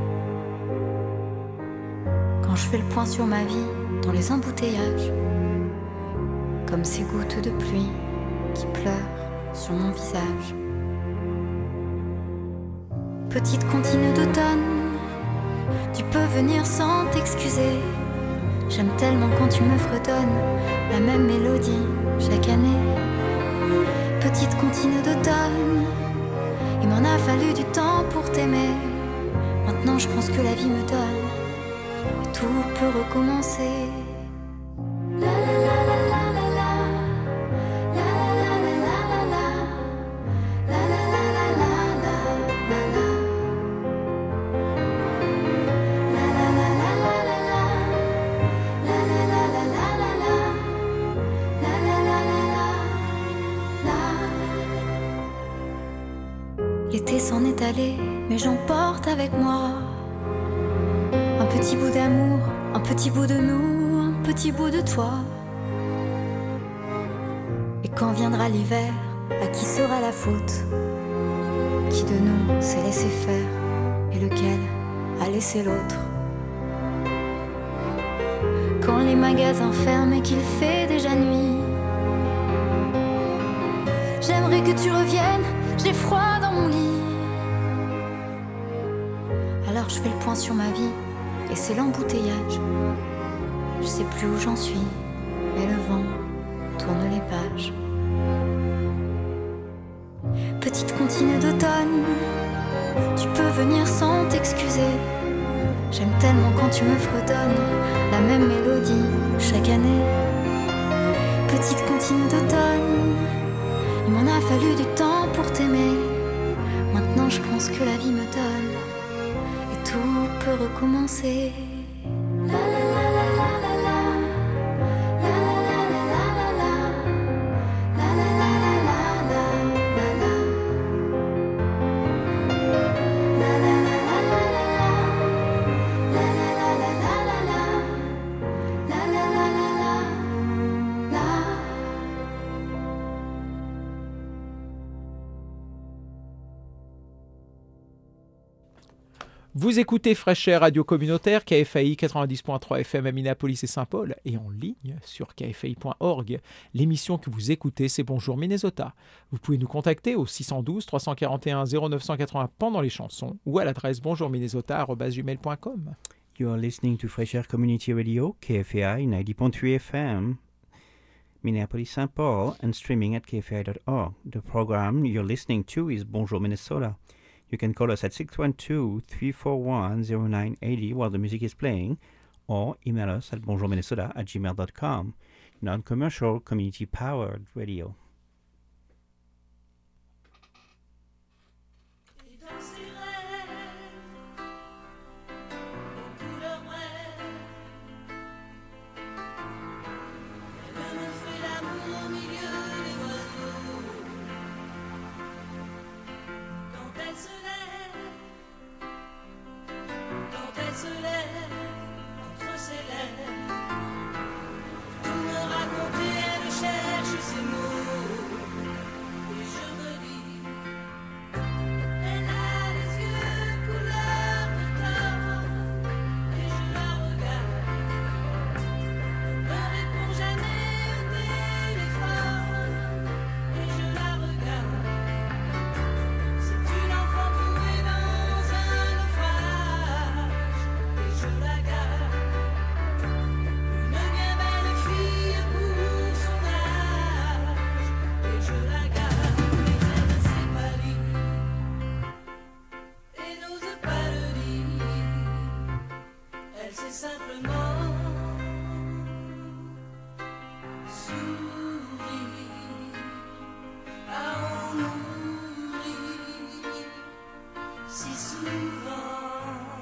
Quand je fais le point sur ma vie dans les embouteillages, comme ces gouttes de pluie qui pleurent sur mon visage. Petite comptine d'automne, tu peux venir sans t'excuser. J'aime tellement quand tu me fredonnes la même mélodie chaque année. Petite comptine d'automne, il m'en a fallu du temps pour t'aimer. Maintenant je pense que la vie me donne et tout peut recommencer. La la la la la la la. La la la la la la la. La la la la la la la la. La la la la la la la. La la la la la la la. La la la la la la. L'été s'en est allé, mais j'emporte avec moi un petit bout d'amour, un petit bout de nous, un petit bout de toi. Et quand viendra l'hiver, à qui sera la faute? Qui de nous s'est laissé faire et lequel a laissé l'autre? Quand les magasins ferment et qu'il fait déjà nuit, j'aimerais que tu reviennes, j'ai froid dans mon lit. Alors je fais le point sur ma vie et c'est l'embouteillage. Je sais plus où j'en suis, mais le vent tourne les pages. Petite comptine d'automne, tu peux venir sans t'excuser. J'aime tellement quand tu me fredonnes la même mélodie chaque année. Petite comptine d'automne, il m'en a fallu du temps pour t'aimer. Maintenant je pense que la vie me donne et tout peut recommencer. La la la la la la la. La la la la la la la. La la la la la la la la. La la la la la la la. La la la la la la la. La la la la la la. Vous écoutez Fresh Air Radio Communautaire, K F A I quatre-vingt-dix point trois F M à Minneapolis et Saint-Paul, et en ligne sur K F A I point org. L'émission que vous écoutez, c'est Bonjour Minnesota. Vous pouvez nous contacter au six un deux, trois quatre un, zéro neuf cent quatre-vingts pendant les chansons ou à l'adresse bonjour minnesota arobase gmail point com. You are listening to Fresh Air Community Radio, K F A I ninety point three F M, Minneapolis, Saint Paul, and streaming at k f a i dot org. The program you're listening to is Bonjour Minnesota. You can call us at six one two, three four one, zero nine eight zero while the music is playing, or email us at bonjourminnesota at gmail dot com. Non-commercial, community-powered radio. Si souvent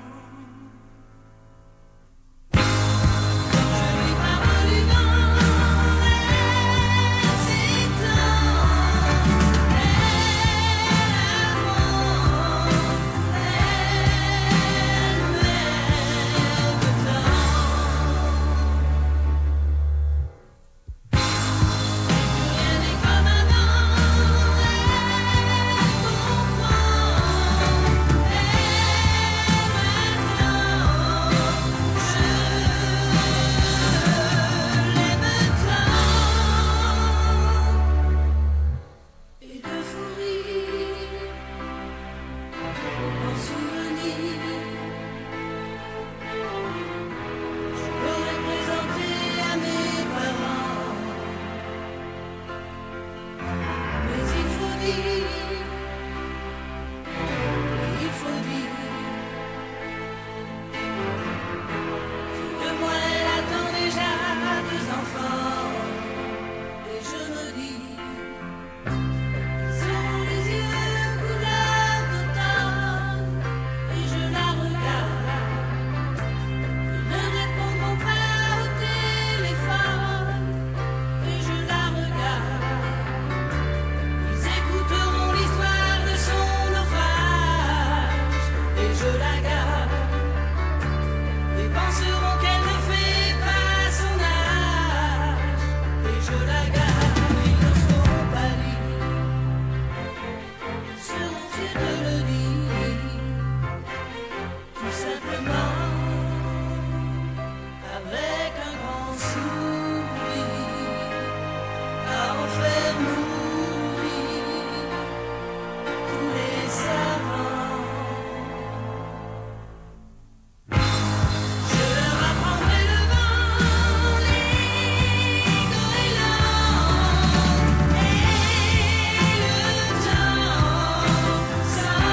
dire, il faut dire que de moi elle attend déjà deux enfants. Et je me dis, ils ont les yeux couleur d'automne. Et je la regarde, ils ne répondront pas au téléphone. Et je la regarde, ils écouteront l'histoire de son naufrage. Et je la garde, ils penseront qu'elle ne fait pas son âge. Et je la garde, ils ne seront pas libres, ils seront fiers de le dire, tout simplement, avec un grand sourire, à en faire mourir tous les savants. Je leur apprendrai le vent, les goélands et le temps sans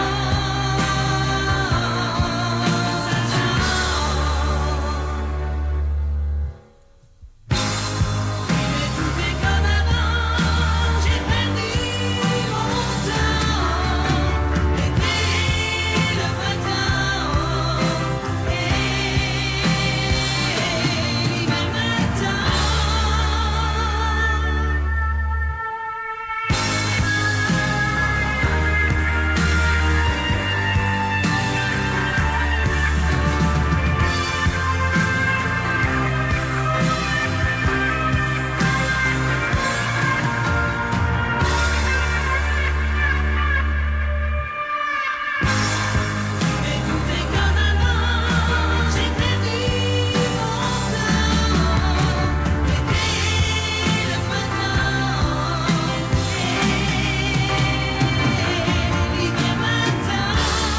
mais tout est comme avant, j'ai perdu mon temps. L'été, le printemps et l'hiver m'attend. Mais tout est comme avant, j'ai perdu mon temps. L'été, le printemps et l'hiver m'attend.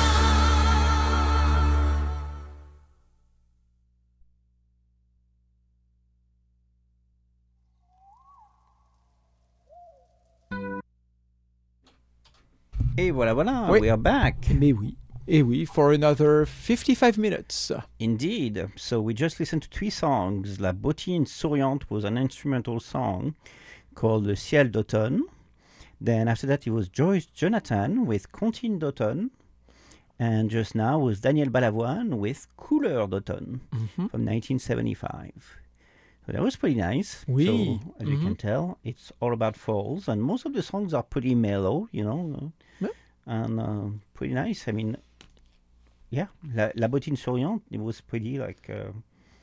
Et voilà, voilà, Oui. we are back. Mais oui, et oui, for another fifty-five minutes. Indeed. So we just listened to three songs. La Bottine Souriante was an instrumental song called Le Ciel d'automne. Then after that it was Joyce Jonathan with Comptine d'automne. And just now was Daniel Balavoine with Couleur d'automne Mhm. from nineteen seventy-five. So that was pretty nice. Oui. So, as you Mhm. can tell, it's all about falls. And most of the songs are pretty mellow, you know. Yeah. And uh, pretty nice. I mean, yeah, La, La Bottine Souriante, it was pretty like... Uh,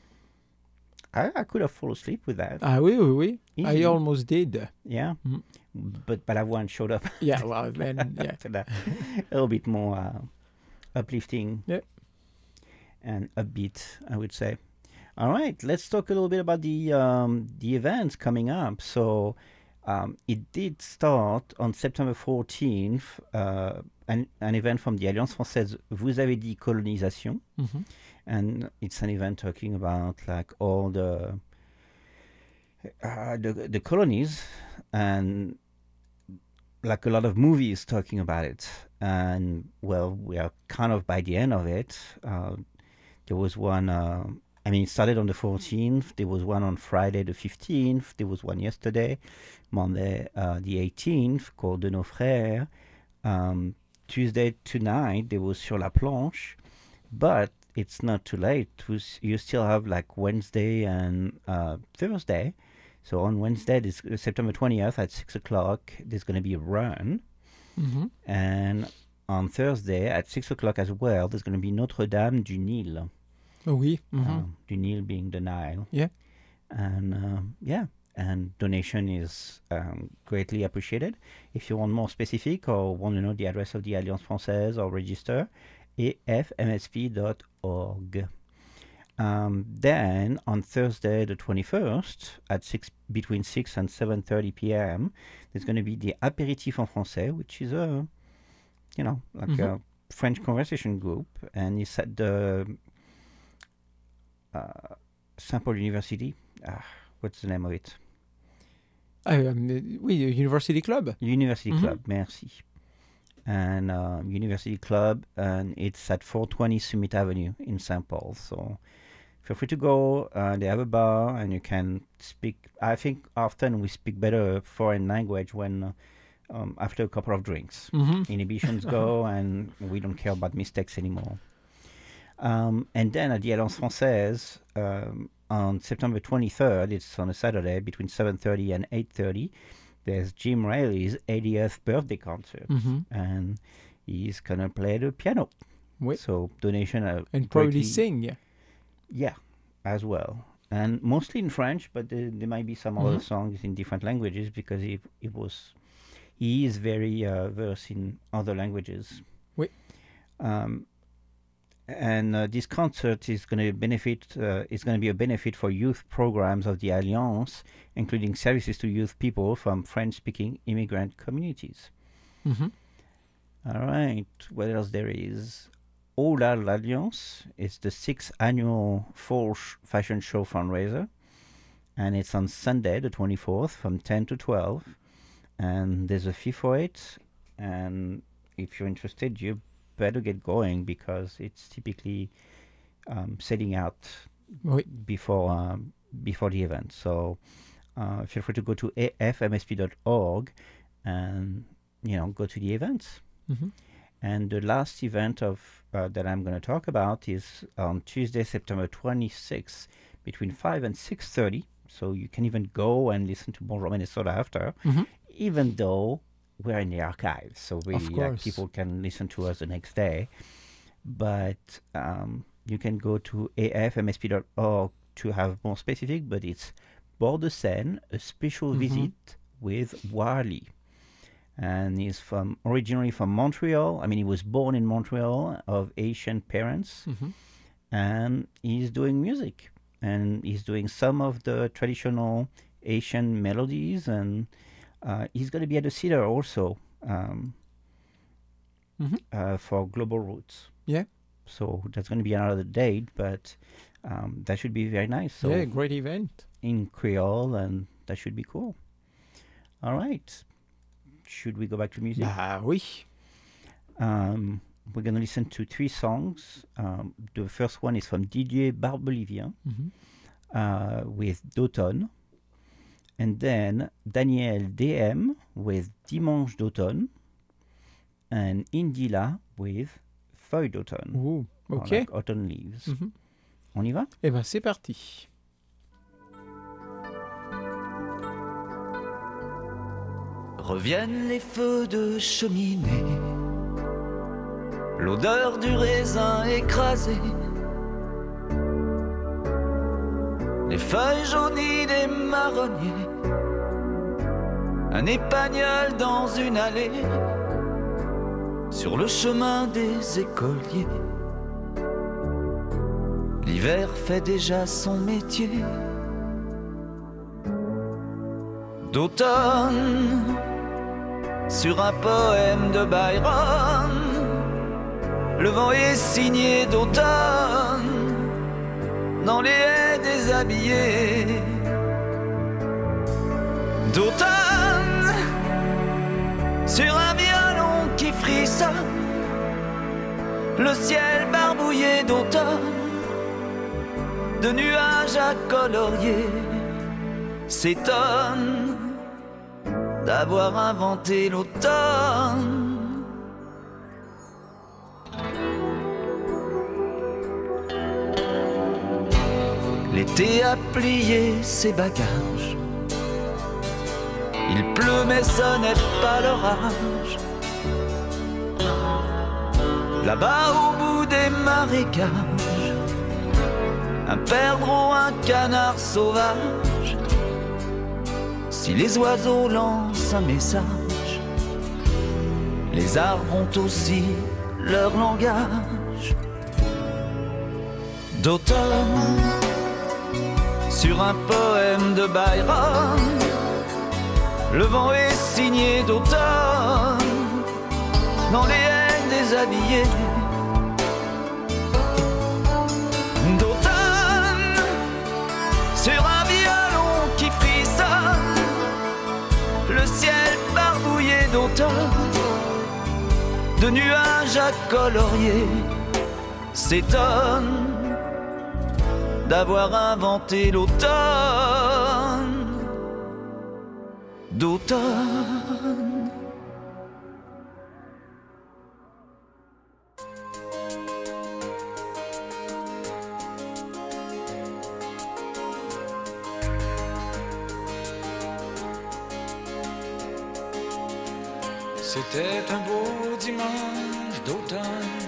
I, I could have fallen asleep with that. Ah oui, oui, oui. Easy. I almost did. Yeah. Mm. But Balavoine showed up. Yeah, well, then, yeah. After that. A little bit more uh, uplifting. Yeah. And upbeat, I would say. All right, let's talk a little bit about the um, the events coming up. So um, it did start on September fourteenth, uh, an, an event from the Alliance Française Vous avez dit colonisation. Mhm. And it's an event talking about like all the uh, the, the colonies and like a lot of movies talking about it. And well, we are kind of by the end of it. Uh, there was one, uh, I mean, it started on the fourteenth. There was one on Friday the fifteenth. There was one yesterday, Monday uh, the eighteenth, called De Nos Frères. Um, Tuesday tonight, there was Sur la Planche. But it's not too late. You still have like Wednesday and uh, Thursday. So on Wednesday, this September twentieth at six o'clock, there's going to be a run. Mhm. And on Thursday at six o'clock as well, there's going to be Notre-Dame du Nil. Oh, oui. Mhm. Um, du Nil being the Nile. Yeah. And um, yeah, and donation is um, greatly appreciated. If you want more specific or want to know the address of the Alliance Française or register, a f m s p dot org. Um, then on Thursday the twenty-first at six between six and seven thirty p.m. there's going to be the Apéritif en Français, which is a you know like Mhm. a French conversation group, and it's at the uh, Saint Paul University. Ah, what's the name of it? Uh, oui, University Club. University Mhm. Club, merci. And uh, University Club, and it's at four twenty Summit Avenue in Saint Paul. So feel free to go. Uh, they have a bar, and you can speak. I think often we speak better foreign language when uh, um, after a couple of drinks. Mhm. Inhibitions go, and we don't care about mistakes anymore. Um, and then at the Alliance Française, um, on September twenty-third, it's on a Saturday, between seven thirty and eight thirty, there's Jim Reilly's eightieth birthday concert. Mhm. And he's going to play the piano. Oui. So donation... Uh, And probably greatly- sing. Yeah, as well. And mostly in French, but there, there might be some other Mhm. songs in different languages because he, he was... He is very uh, versed in other languages. Oui. Um, and uh, this concert is going to benefit. Uh, it's going to be a benefit for youth programs of the Alliance, including services to youth people from French-speaking immigrant communities. Mhm. All right. What else there is? Ola l'Alliance is the sixth annual fall sh- fashion show fundraiser, and it's on Sunday, the twenty-fourth, from ten to twelve. And there's a fee for it. And if you're interested, you better get going because it's typically um, selling out Oui. before um, before the event. So uh, feel free to go to a f m s p dot org and you know go to the events. Mhm. And the last event of uh, that I'm going to talk about is on Tuesday, September twenty-sixth, between five and six thirty. So you can even go and listen to Bonjour Minnesota after, Mhm. even though we're in the archives. So really, like, course. people can listen to us the next day. But um, you can go to a f m s p dot org to have more specific, but it's Bord de Seine, a special Mhm. visit with Warley. And he's from originally from Montreal. I mean, he was born in Montreal of Asian parents, Mhm. and he's doing music, and he's doing some of the traditional Asian melodies, and uh, he's going to be at the Cedar also um, Mhm. uh, for Global Roots. Yeah. So that's going to be another date, but um, that should be very nice. So Yeah, great event. in Creole, and that should be cool. All right. Should we go back to music? Bah oui. Um, we're going to listen to three songs. Um, the first one is from Didier Barbelivien Mhm. uh, with D'automne. And then Daniel D M with Dimanche d'automne. And Indila with Feuille d'automne. Ouh, or ok. like autumn leaves. Mhm. On y va? Eh ben, c'est parti. Reviennent les feux de cheminée, l'odeur du raisin écrasé, les feuilles jaunies des marronniers, un épagnol dans une allée, sur le chemin des écoliers. L'hiver fait déjà son métier d'automne. Sur un poème de Byron, le vent est signé d'automne dans les haies déshabillées. D'automne, sur un violon qui frissonne, le ciel barbouillé d'automne, de nuages à colorier, s'étonne d'avoir inventé l'automne. L'été a plié ses bagages, il pleut mais ce n'est pas l'orage. Là-bas au bout des marécages, un perdreau, un canard sauvage. Si les oiseaux lancent un message, les arbres ont aussi leur langage. D'automne, sur un poème de Byron, le vent est signé d'automne dans les haies déshabillées. D'automne, sur un violon qui frissonne, d'automne, de nuages à colorier, s'étonne d'avoir inventé l'automne, d'automne. C'était un beau dimanche d'automne,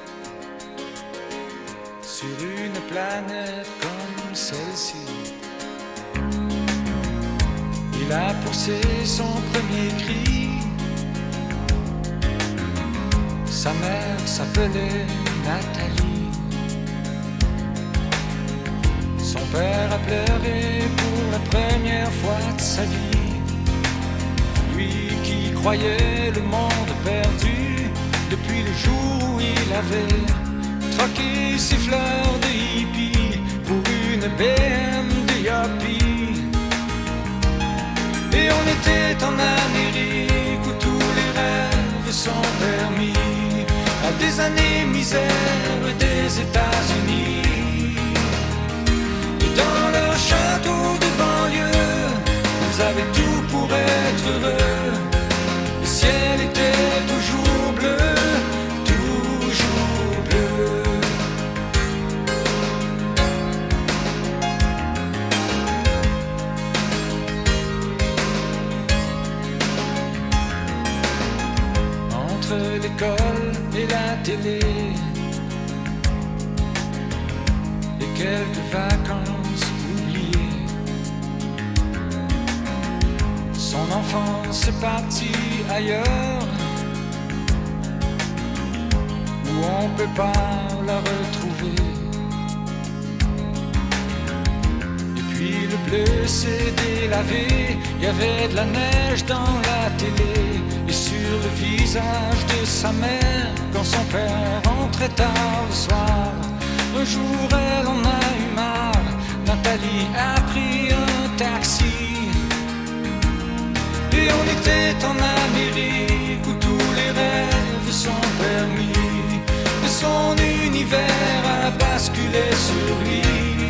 sur une planète comme celle-ci. Il a poussé son premier cri. Sa mère s'appelait Nathalie. Son père a pleuré pour la première fois de sa vie. Lui qui croyait le monde perdu depuis le jour où il avait troqué ses fleurs de hippie pour une B M de yuppie. Et on était en Amérique où tous les rêves sont permis, à des années-misère des États-Unis. Et dans leur château de banlieue, ils avaient tout pour être heureux. Le ciel était toujours bleu, toujours bleu. Entre l'école et la télé, et quelques vacances oubliées, son enfance est partie ailleurs, où on peut pas la retrouver. Et puis le bleu s'est délavé, il y avait de la neige dans la télé, et sur le visage de sa mère, quand son père rentrait tard le soir. Un jour elle en a eu marre, Nathalie a pris un taxi. Et on était en Amérique où tous les rêves sont permis, mais son univers a basculé sur lui.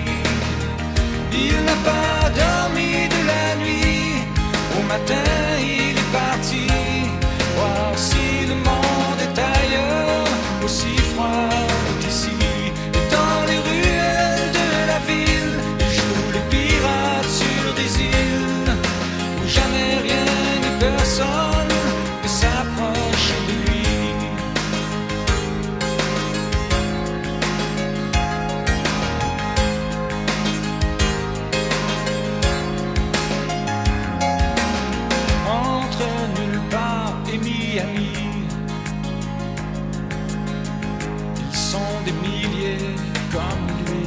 Il n'a pas dormi de la nuit, au matin il est parti voir si le monde est ailleurs, aussi froid qu'ici. Et dans les ruelles de la ville, il joue les pirates sur des îles où jamais rien ni personne ne s'approche de lui. Entre nulle part et Miami, ils sont des milliers comme lui,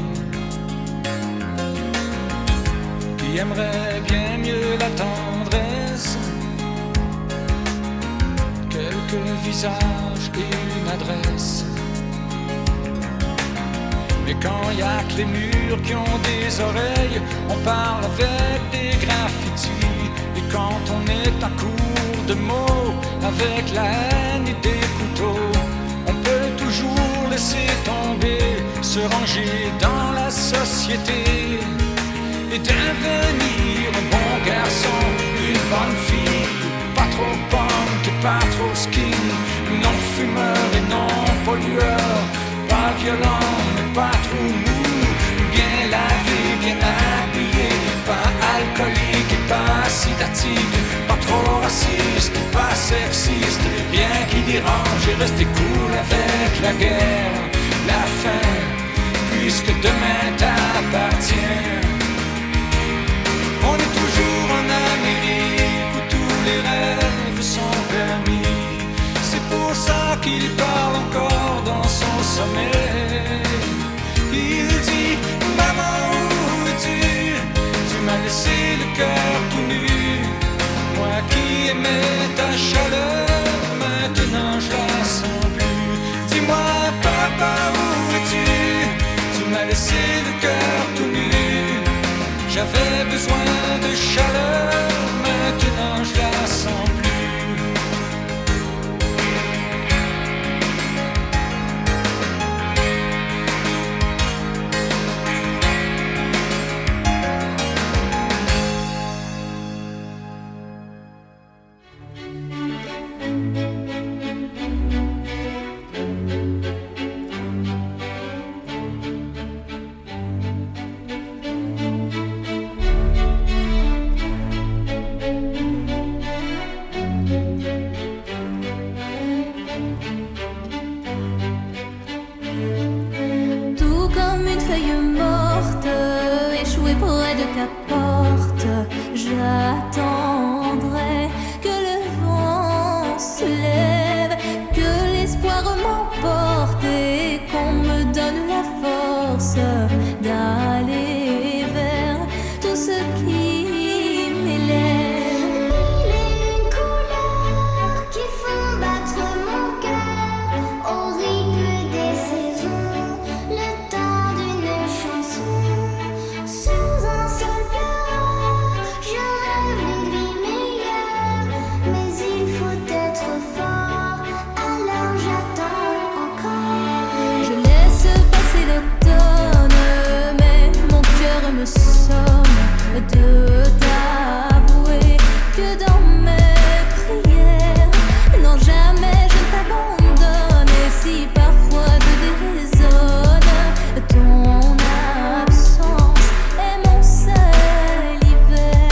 qui aimeraient bien mieux la tendresse, quelques visages et une adresse. Mais quand y a que les murs qui ont des oreilles, on parle avec des graffitis. Et quand on est à court de mots, avec la haine et des couteaux, on peut toujours laisser tomber, se ranger dans la société et devenir un bon garçon, une bonne fille, pas trop punk et pas trop skin, non fumeur et non pollueur, pas violent mais pas trop mou, bien lavé, bien habillé, pas alcoolique et pas sédatique, pas trop raciste, pas sexiste, rien qui dérange et rester cool avec la guerre, la faim, puisque demain t'appartient. On est toujours en Amérique où tous les rêves sont permis. C'est pour ça qu'il parle encore dans son sommeil. Il dit, maman où es-tu? Tu m'as laissé le cœur tout nu. Moi qui aimais ta chaleur, maintenant je la sens plus. Dis-moi papa où es-tu? Tu m'as laissé le cœur tout nu. J'avais besoin de chaleur, maintenant je la sens plus. se lève, que l'espoir m'emporte et qu'on me donne la force d'aller vers tout ce qui m'élève. Mille et une couleurs qui font battre mon cœur au rythme des saisons, le temps d'une chanson. Sous un seul pleur, je rêve d'une vie meilleure, mais il faut être fort, alors j'attends encore. Je laisse passer l'automne, mais mon cœur me somme de t'avouer que dans mes prières, non jamais je t'abandonne. Et si parfois de déraisonne, ton absence est mon seul hiver.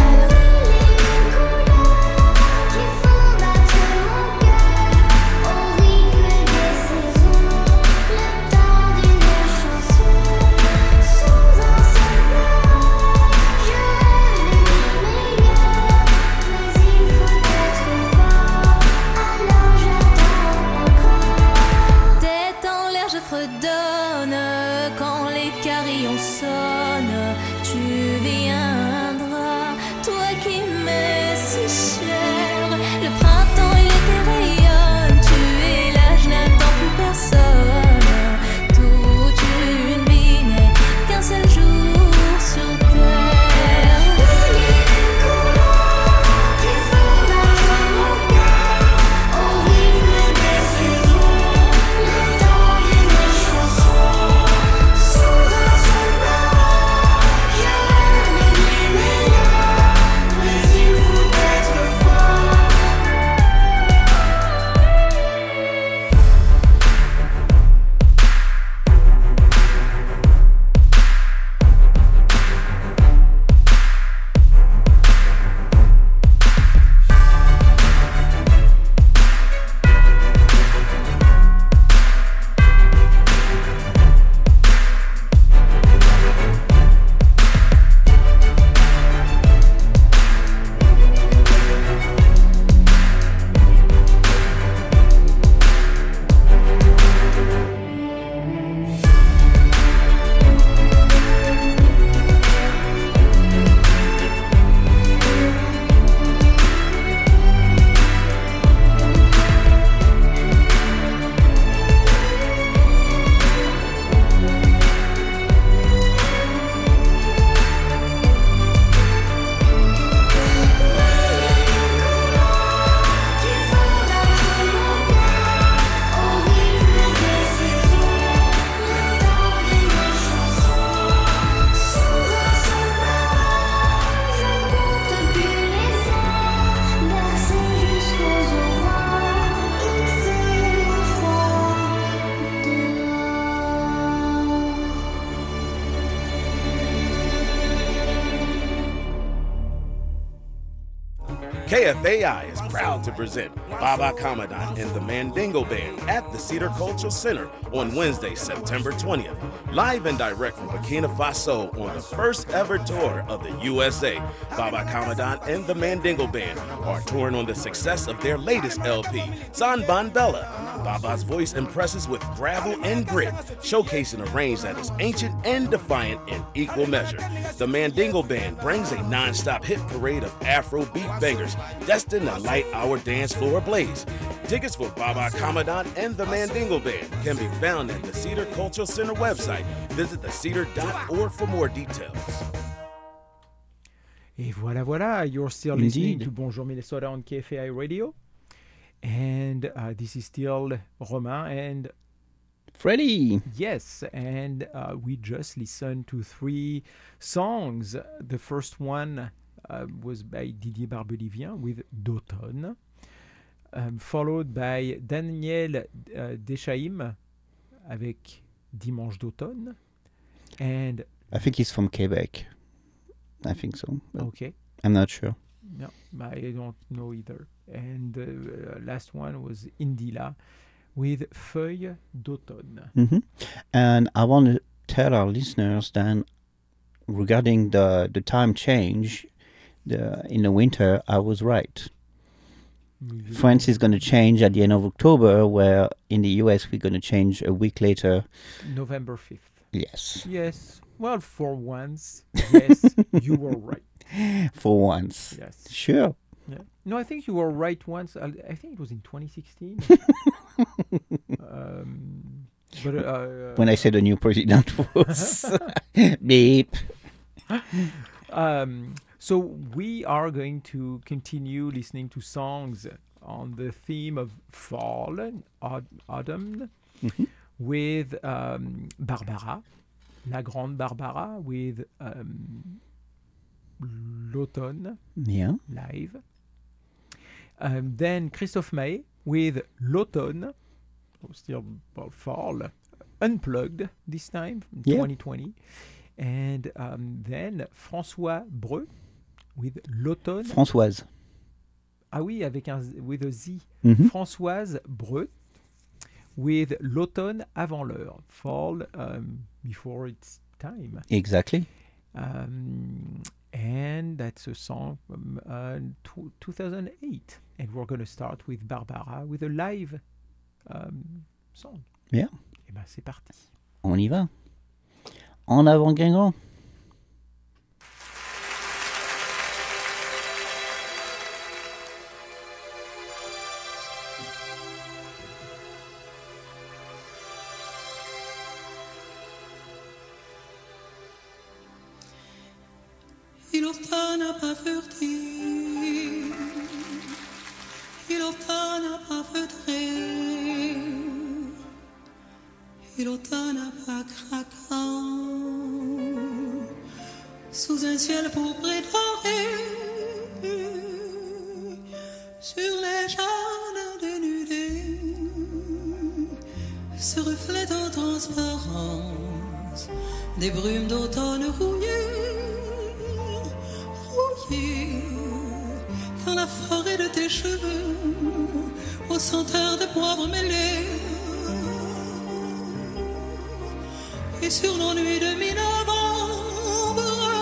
Qui font battre mon cœur au rythme des saisons, le temps d'une chanson. Sous un seul pleur, je rêve d'une vie meilleure, mais il faut être fort, alors j'attends encore. Tête en l'air, je fredonne quand les carillons sonnent. Tu viendras, toi qui m'es si cher. Le printemps et l'été rayonnent. Tu es là, je n'attends plus personne. Toute une vie n'est qu'un seul jour sur terre. Qui font battre mon cœur au rythme des saisons, le temps d'une chanson. Sous un seul pleur, je rêve d'une vie meilleure, mais il faut être fort. K F A I is proud to present Baba Commandant and the Mandingo Band at the Cedar Cultural Center on Wednesday, September twentieth. Live and direct from Burkina Faso on the first ever tour of the U S A. Baba Commandant and the Mandingo Band are touring on the success of their latest L P, Zanbandela. Baba's voice impresses with gravel and grit, showcasing a range that is ancient and defiant in equal measure. The Mandingo Band brings a non-stop hit parade of Afro beat bangers destined to light our dance floor ablaze. Tickets for Baba Commandant and the Mandingo Band can be found at the Cedar Cultural Center website. Visit the cedar dot org for more details. Et voilà, voilà, you're still Indeed. listening to Bonjour Minnesota on K F A I Radio. And uh, this is still Romain and Freddie. Yes, and uh, we just listened to three songs. The first one uh, was by Didier Barbelivien with D'automne, um, followed by Daniel uh, Deschaim avec Dimanche d'automne, and I think he's from Quebec. I think so. but okay, I'm not sure. no, I don't know either. And the uh, last one was Indila with Feuilles d'automne. hmm And I want to tell our listeners that regarding the, the time change, the, in the winter, I was right. France is going to change at the end of October, where in the U S we're going to change a week later. November fifth. Yes. Yes. Well, for once, yes, you were right. For once. Yes. Sure. Yeah. No, I think you were right once. I, I think it was in twenty sixteen. um, but uh, when I said the new president was beep. Um, so we are going to continue listening to songs on the theme of fall, aut- autumn, mm-hmm. with um, Barbara, La Grande Barbara, with um, L'Automne, yeah. live. Um, then Christophe Maé with L'Automne, still well, fall, unplugged this time, yeah. twenty twenty. And um, then François Breu with L'Automne. Françoise. Ah oui, avec un with a Z. Mm-hmm. Françoise Breu with L'Automne avant l'heure. Fall um, before its time. Exactly. Um, and that's a song from uh, two, two thousand eight. And we're going to start with Barbara with a live um, song. Yeah. Et ben c'est parti. On y va. En avant, Guingamp. Il l'automne n'a pas furtif, il l'automne n'a pas feutré, il l'automne n'a pas craquant, sous un ciel pourpre et doré, sur les jardins dénudés, se reflètent en transparence des brumes d'automne rouillées. Dans la forêt de tes cheveux, aux senteurs de poivre mêlés, et sur l'ennui de mi-novembre,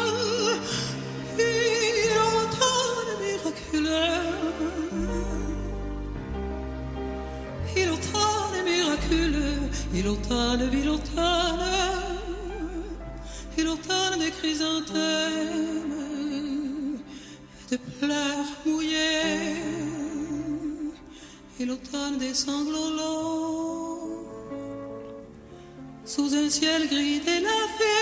il automne miraculeux, il automne miraculeux, il automne, il automne, il automne des chrysanthèmes, de pleurs mouillés, et l'automne des sanglots longs, sous un ciel gris délavé,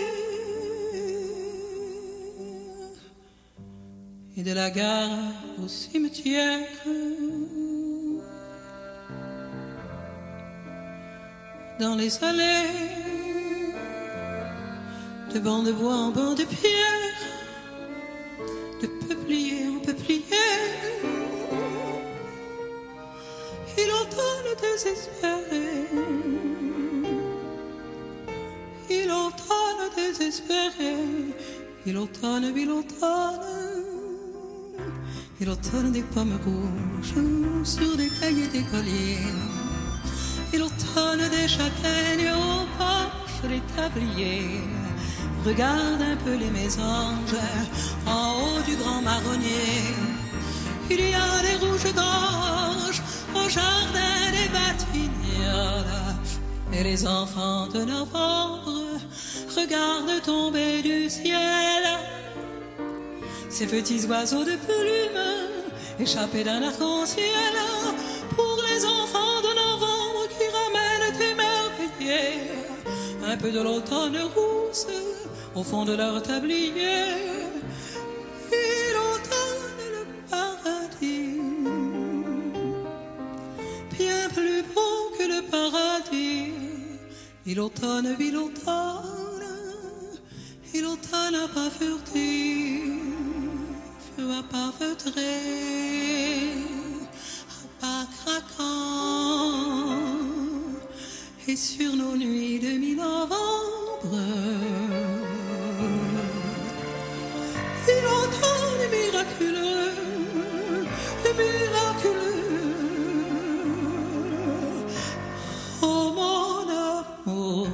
et de la gare au cimetière, dans les allées, de bancs de bois en bancs de pierre, de peuplier en peuplier, il automne désespéré, il automne désespéré, il automne, il automne, il automne des pommes rouges sur des cahiers d'écoliers, il automne des châtaignes aux porches des tabliers. Regarde un peu les mésanges en haut du grand marronnier. Il y a des rouges-gorges au jardin des Batignolles. Et les enfants de novembre regardent tomber du ciel ces petits oiseaux de plumes échappés d'un arc-en-ciel. Pour les enfants de novembre qui ramènent émerveillés un peu de l'automne rousse au fond de leur tablier, et l'automne le paradis, bien plus beau que le paradis. Et l'automne, et l'automne, et l'automne n'a pas furtif, n'a pas feutré, n'a pas craquant, et sur nos nuits de mi-novembre, il l'automne est miraculeux, est miraculeux. Oh mon amour.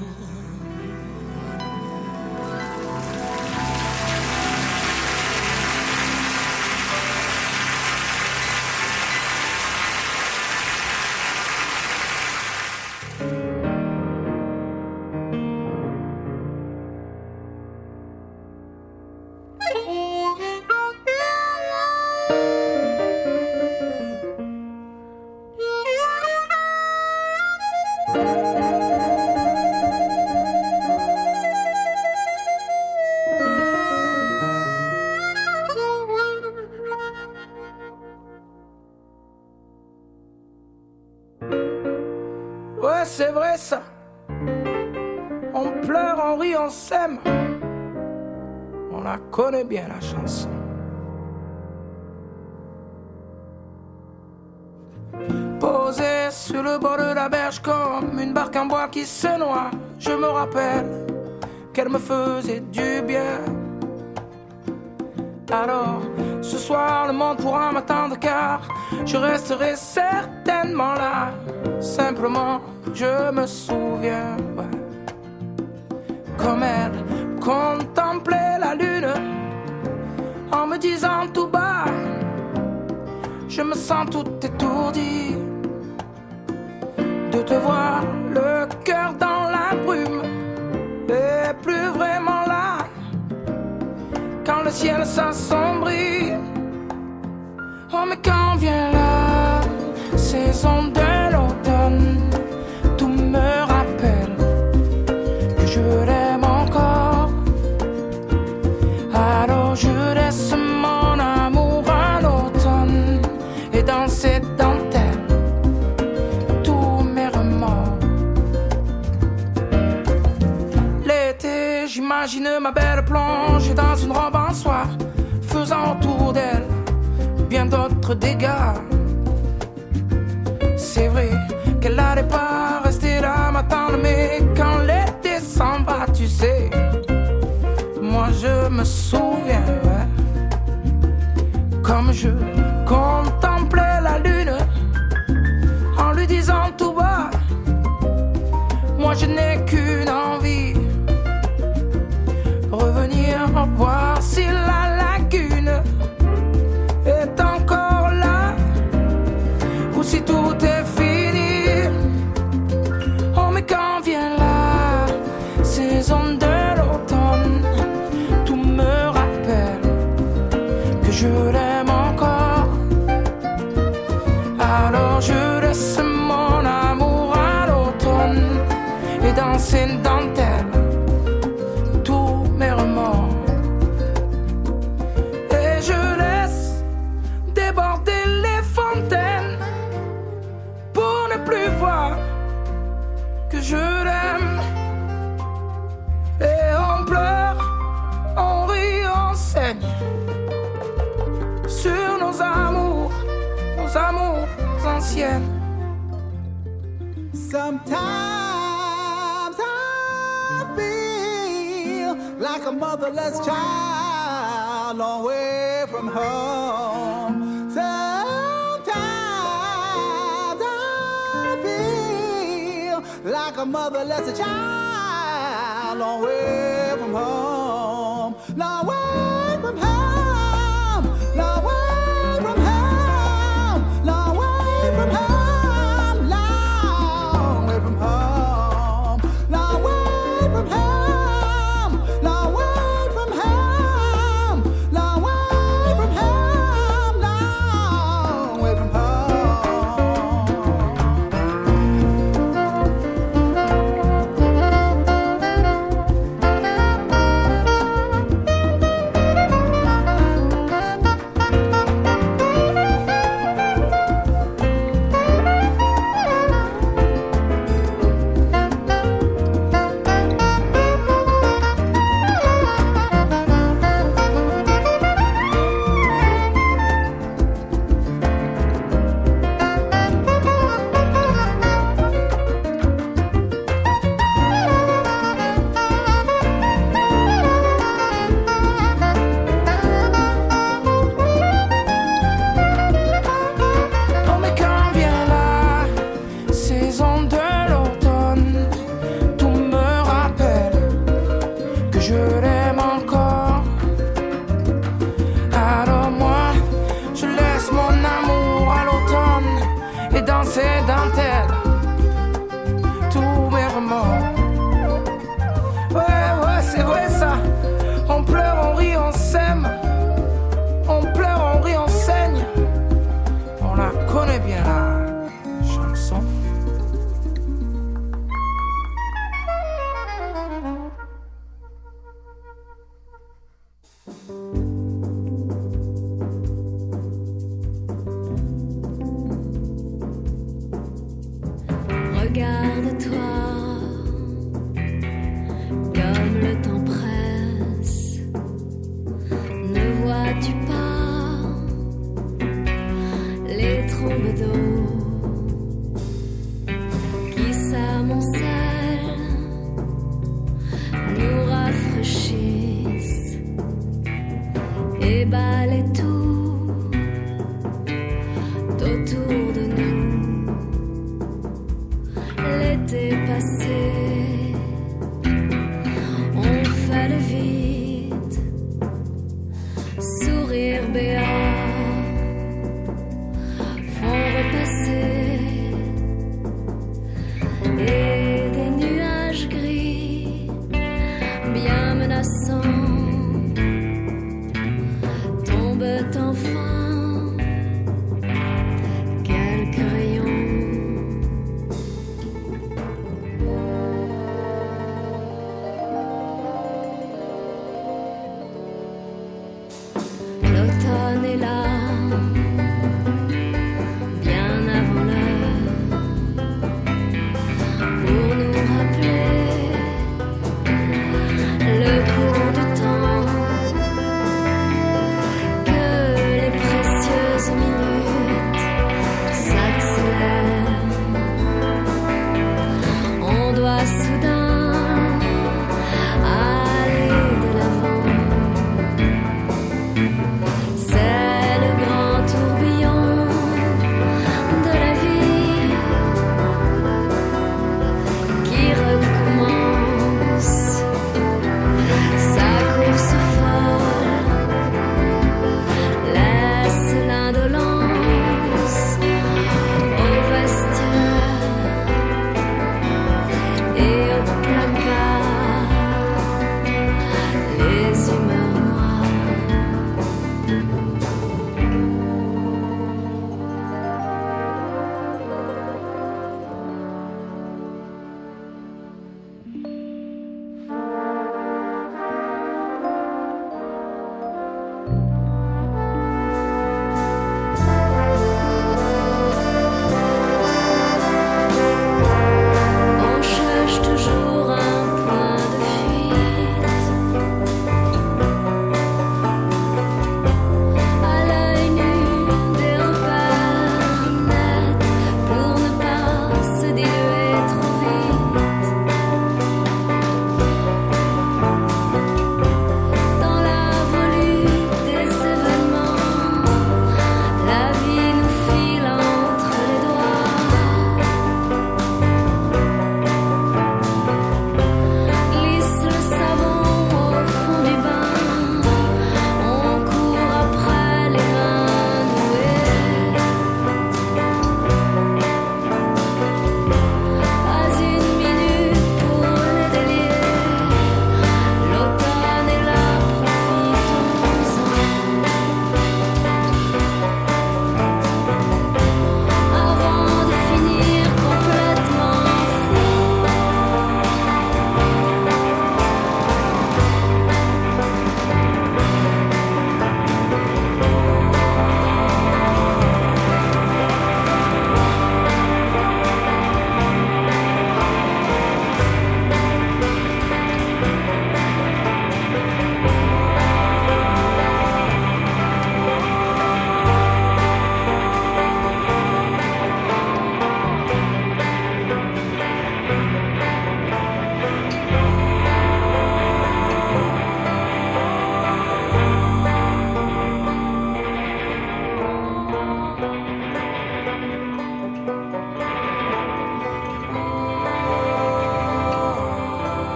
Ouais, c'est vrai ça. On pleure, on rit, on s'aime. On la connaît bien la chanson. Posée sur le bord de la berge comme une barque en bois qui se noie, je me rappelle qu'elle me faisait du bien. Alors, ce soir le monde pourra m'attendre car je resterai certainement là. Simplement, je me souviens, ouais, comme elle contemplait la lune en me disant tout bas, je me sens tout étourdi de te voir le cœur dans la brume et plus vraiment là quand le ciel s'assombrit. Oh mais quand vient la saison de l'automne, tout me rappelle que je l'aime encore. Alors je laisse mon amour à l'automne et dans cette dentelle tous mes remords. L'été, j'imagine ma belle plongée dans une robe en soie, faisant autour d'elle bien d'autres dégâts. C'est vrai qu'elle n'allait pas rester là m'attendre, mais quand l'été s'en va, tu sais, moi je me souviens, ouais, comme je contemplais la lune en lui disant tout bas, moi je n'ai qu'une envie, revenir voir si la lagune est encore là ou si tout est fini. Oh mais quand vient la saison de l'automne, tout me rappelle que je l'aime encore. Alors je laisse mon amour à l'automne et dans ses dentelles tous mes remords. Et je laisse déborder les fontaines pour ne plus voir que je l'aime. Et on pleure, on rit, on saigne sur nos amours, nos amours anciennes. Sometimes I feel like a motherless child away from home. Sometimes I feel like a motherless child away from home. Away from home. Away from home. Away from home.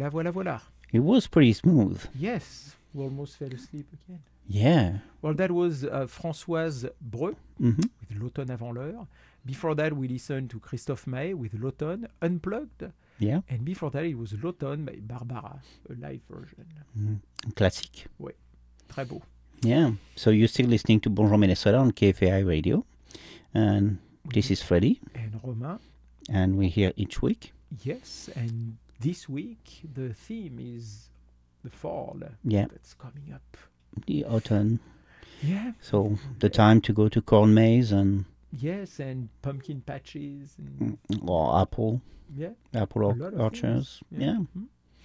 Voilà, voilà, voilà. It was pretty smooth. Yes, we almost fell asleep again. Yeah. Well, that was uh, Françoise Breu Mhm. with L'Automne avant l'heure. Before that, we listened to Christophe Maé with L'Automne Unplugged. Yeah. And before that, it was L'Automne by Barbara, a live version. Mm. Classique. Oui, très beau. Yeah. So you're still listening to Bonjour Minnesota on K F A I Radio. And this is Freddie. And Romain. And we're here each week. Yes, and this week, the theme is the fall. Yeah. That's coming up. The autumn. Yeah. So the time to go to corn maze and Yes, and pumpkin patches. And or apple. Yeah. Apple a or- lot of orchards. things. Yeah. Mhm.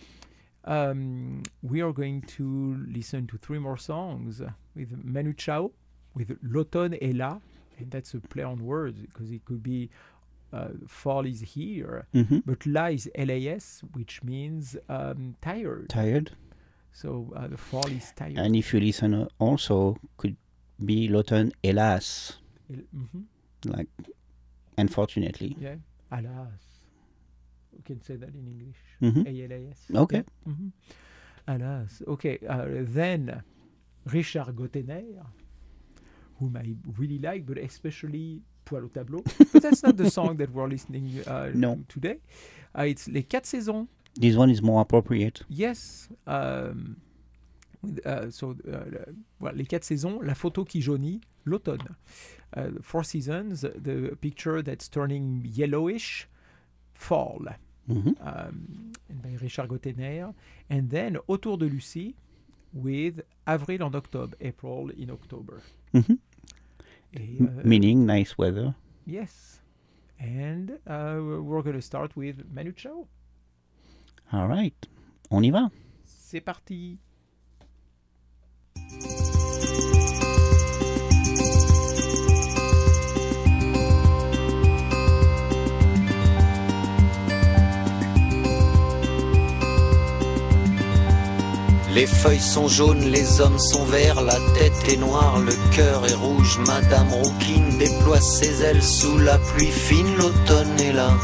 Um, we are going to listen to three more songs with Manu Chao, with L'Automne est là, and that's a play on words because it could be uh, fall is here, Mhm. but la is L A S, which means um, tired. Tired. So uh, the fall is tired. And if you listen uh, also, could be l'automne, hélas. El- mhm. Like, unfortunately. Yeah, alas. We can say that in English. Mhm. A L A S. Okay. Yeah. Mhm. Alas. Okay. Uh, then Richard Gottener, whom I really like, but especially Poil au tableau. But that's not the song that we're listening uh, No. today. Uh, it's Les Quatre Saisons. This one is more appropriate. Yes. Um, with, uh, so, uh, well, Les Quatre Saisons, la photo qui jaunit, l'automne. Uh, Four Seasons, the picture that's turning yellowish, fall. Mhm. Um, and by Richard Gottener. And then Autour de Lucie with Avril en octobre, April in October. Mhm. Et, M- euh, Meaning nice weather. Yes. And uh, we're going to start with Manu Chao. All right. On y va. C'est parti. Les feuilles sont jaunes, les hommes sont verts, la tête est noire, le cœur est rouge. Madame Rouquine déploie ses ailes sous la pluie fine, l'automne est là.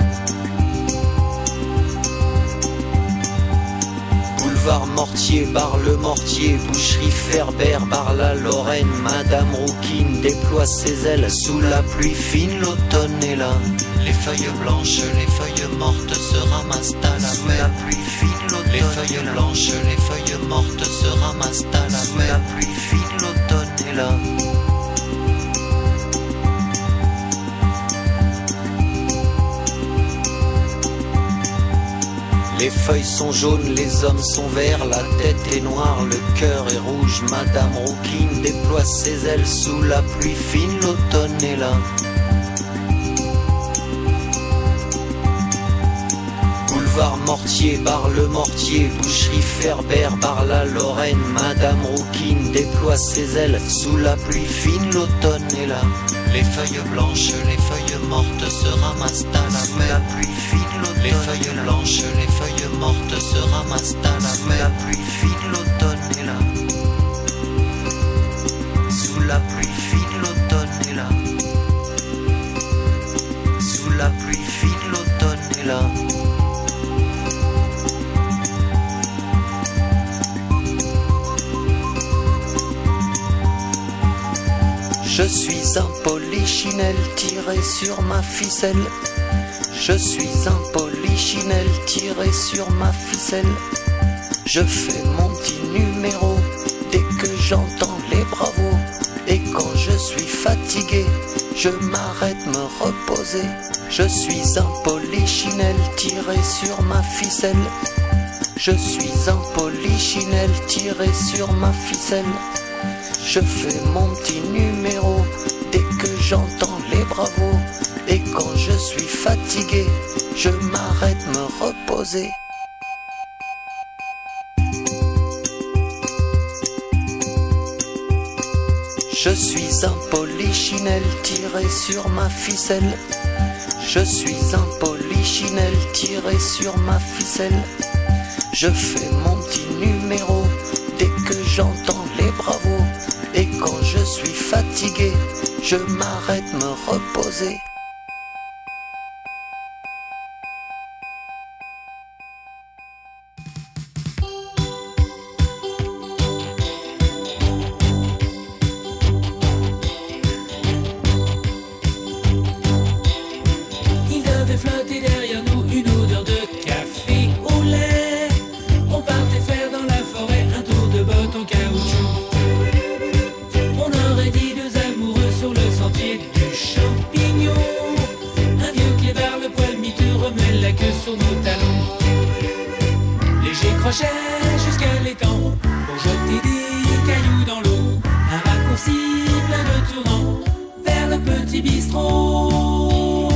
Boulevard Mortier, bar le Mortier, boucherie Ferber, bar la Lorraine. Madame Rouquine déploie ses ailes sous la pluie fine, l'automne est là. Les feuilles blanches, les feuilles mortes se ramassent à la sous la pluie fine, l'automne. Les feuilles blanches, les feuilles mortes se ramassent à la sous la pluie fine, l'automne est là. Les feuilles sont jaunes, les hommes sont verts, la tête est noire, le cœur est rouge. Madame Rouquine déploie ses ailes sous la pluie fine, l'automne est là. Boulevard Mortier, bar le Mortier, boucherie Ferber, bar la Lorraine. Madame Rouquine déploie ses ailes sous la pluie fine, l'automne est là. Les feuilles blanches, les feuilles mortes se ramassent à la sous la pluie fine, l'automne. Les feuilles blanches, les feuilles mortes se ramassent à la sous la pluie fine, l'automne est là. Sous la pluie fine, l'automne est là. Sous la pluie fine, l'automne est là. Je suis un polichinelle tiré sur ma ficelle. Je suis un polichinelle tiré sur ma ficelle. Je fais mon petit numéro dès que j'entends les bravos. Et quand je suis fatigué, je m'arrête me reposer. Je suis un polichinelle tiré sur ma ficelle. Je suis un polichinelle tiré sur ma ficelle. Je fais mon petit numéro dès que j'entends les bravos. Et quand je suis fatigué, je m'arrête me reposer. Je suis un polichinelle tiré sur ma ficelle. Je suis un polichinelle tiré sur ma ficelle. Je fais mon petit numéro dès que j'entends les bravos. Et quand je suis fatigué, je m'arrête me reposer. que sur nos talons. Léger crochet jusqu'à l'étang pour jeter des cailloux dans l'eau. Un raccourci plein de tournants vers le petit bistrot.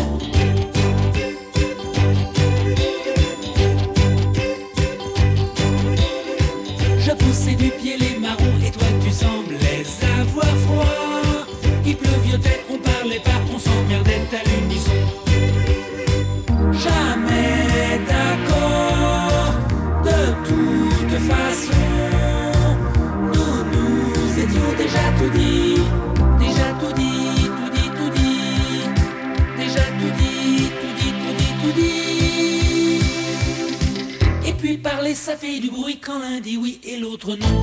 Je poussais du pied les marrons et toi tu semblais avoir froid. Il pleuviotait, on parlait pas, on s'emmerdait à l'unisson. Jamais d'accord, de toute façon. Nous nous étions déjà tout dit, déjà tout dit, tout dit, tout dit. Déjà tout dit, tout dit, tout dit, tout dit. Et puis parler ça fait du bruit quand l'un dit oui et l'autre non.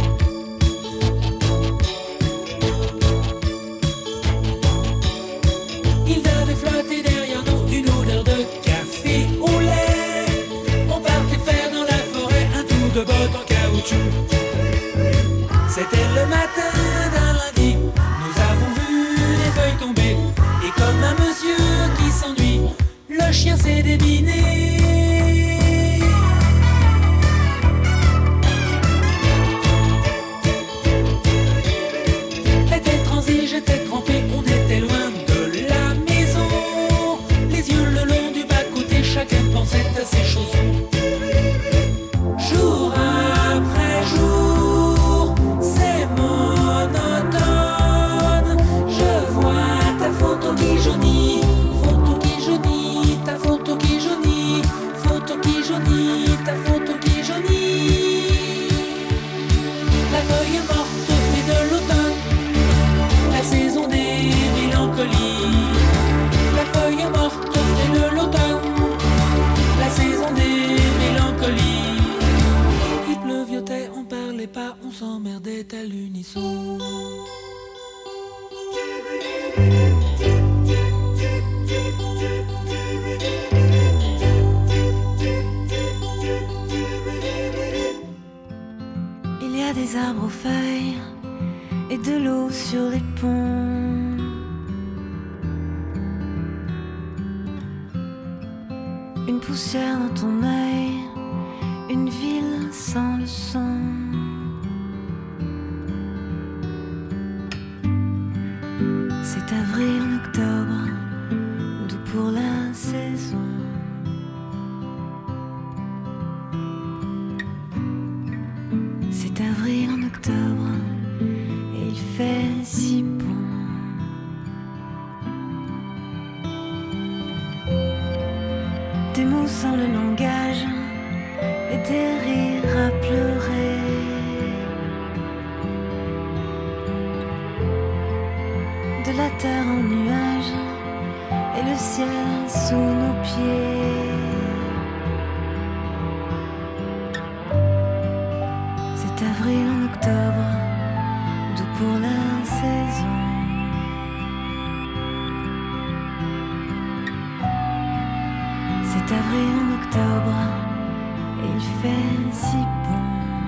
Il avait flotté derrière nous une odeur de café au lait. On partait faire dans la forêt un tour de botte en caoutchouc. C'était le matin d'un lundi. Nous avons vu des feuilles tomber. Et comme un monsieur qui s'ennuie, le chien s'est débiné. T'étais transi, j'étais trempé, on était loin de la maison. Les yeux le long du bas-côté, chacun pensait à ses chaussons. Jour après jour, c'est monotone. Je vois ta photo qui jaunit, photo qui jaunit, ta photo qui jaunit, photo qui jaunit, ta photo qui jaunit. La feuille morte fait de l'automne la saison des mélancolies. La feuille morte fait de l'automne la saison des mélancolies. Il pleuviotait, on parlait pas, on s'emmerdait à l'unisson. Il y a des arbres aux feuilles et de l'eau sur les ponts. Une poussière dans ton œil, une ville sans le son. C'est avril, octobre, doux pour la saison. C'est avril en octobre et il fait si bon. Des mots sans le langage et des rires à pleurer. De la terre en nuage et le ciel sous nos pieds. C'est avril en octobre, doux pour la saison. C'est avril en octobre et il fait si bon.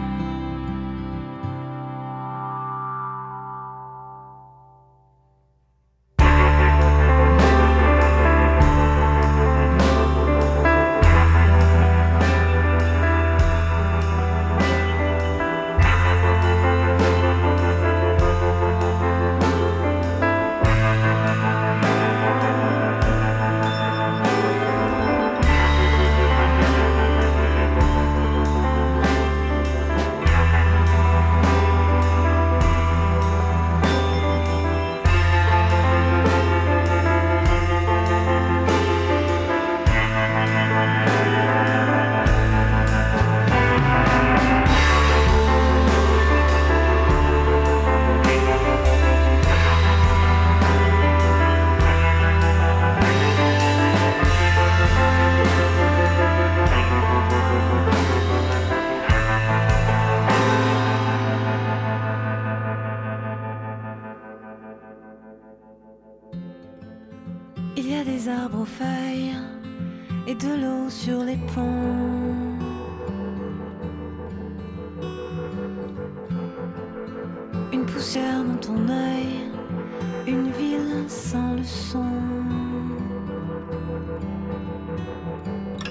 Il y a des arbres aux feuilles et de l'eau sur les ponts. Une poussière dans ton œil, une ville sans le son.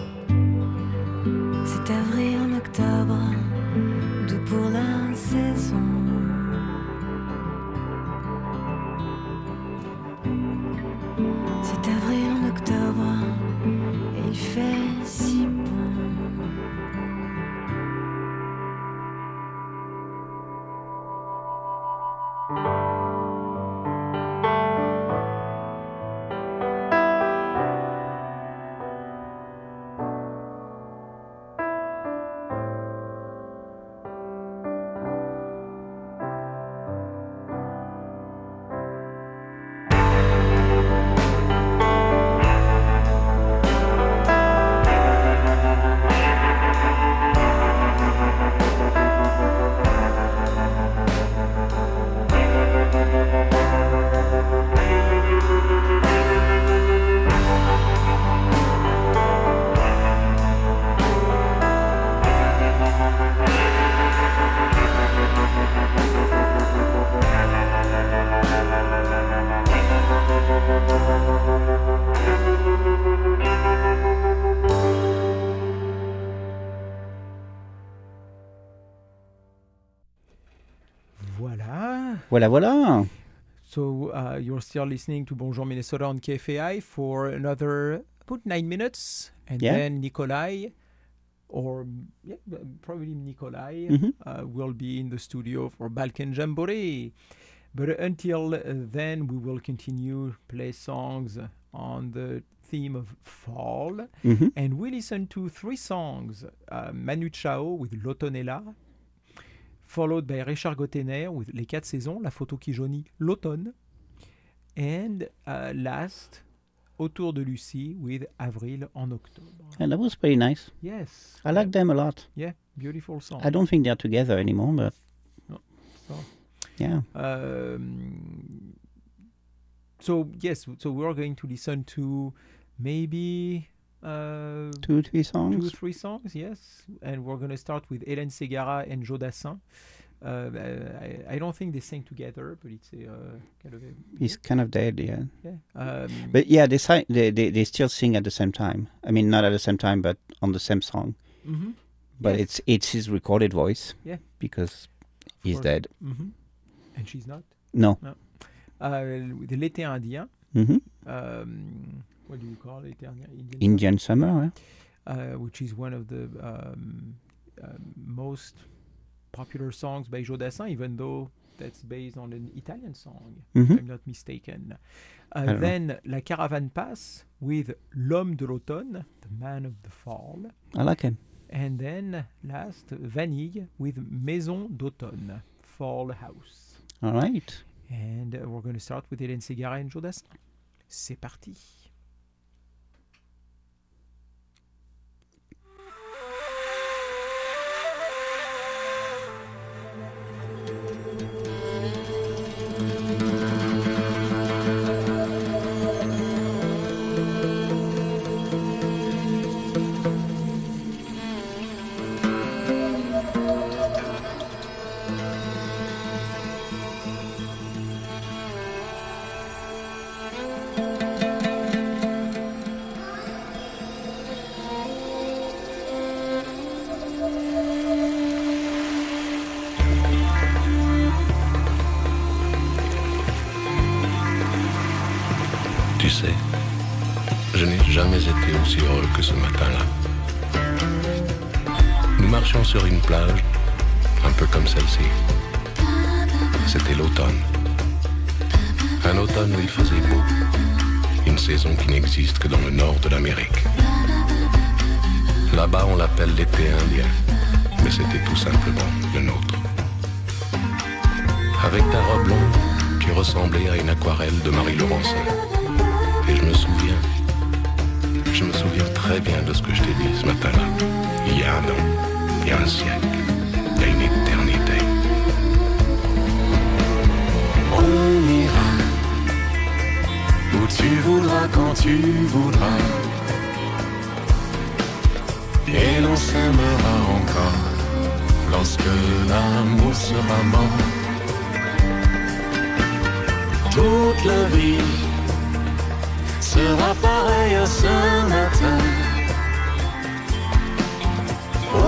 C'est avril en octobre, doux pour la saison. C'est avril en octobre, et il fait si bon. Voilà, voilà. So uh, you're still listening to Bonjour Minnesota on K F A I for another about nine minutes, and Yeah. then Nikolai, or yeah, probably Nikolai, Mhm. uh, will be in the studio for Balkan Jamboree. But until uh, then, we will continue play songs on the theme of fall, Mhm. and we listen to three songs: uh, Manu Chao with L'Automne, followed by Richard Gottener with Les Quatre Saisons, La photo qui jaunit l'automne, and uh, last, Autour de Lucie with Avril en octobre. And that was pretty nice. Yes. I like them a lot. Yeah, beautiful song. I don't think they're together anymore, but No, so. yeah. Um, so yes, so we're going to listen to maybe uh, Two, three songs? Two, three songs, yes. And we're going to start with Hélène Ségara and Joe Dassin. Uh, I, I don't think they sing together, but it's a uh, kind of a... He's kind of dead, yeah. Yeah. Um, But yeah, they, si- they they they still sing at the same time. I mean, not at the same time, but on the same song. Mhm. But Yes. it's it's his recorded voice. Yeah. Because Of he's course. dead. Mhm. And she's not? No. No. Uh, with L'été indien. Mhm. Um, what do you call it? Indian, Indian Summer, uh, which is one of the um, uh, most popular songs by Joe Dassin, even though that's based on an Italian song, Mhm. if I'm not mistaken. I Uh, don't know. then La Caravane passe with L'homme de l'automne, the man of the fall. I like him. And then last, Vanille with Maison d'automne, fall house. All right. And uh, we're going to start with Hélène Ségara and Joe Dassin. C'est parti. Tu sais, je n'ai jamais été aussi heureux que ce matin-là. Nous marchions sur une plage, un peu comme celle-ci. C'était l'automne. Un automne où il faisait beau. Une saison qui n'existe que dans le nord de l'Amérique. Là-bas, on l'appelle l'été indien, mais c'était tout simplement le nôtre. Avec ta robe longue, tu ressemblais à une aquarelle de Marie Laurencin. Et je me souviens, je me souviens très bien de ce que je t'ai dit ce matin-là. Il y a un an, il y a un siècle, il y a une éternité. On ira où tu voudras, quand tu voudras. Et l'on s'aimera encore lorsque l'amour sera mort. Toute la vie sera pareille à ce matin.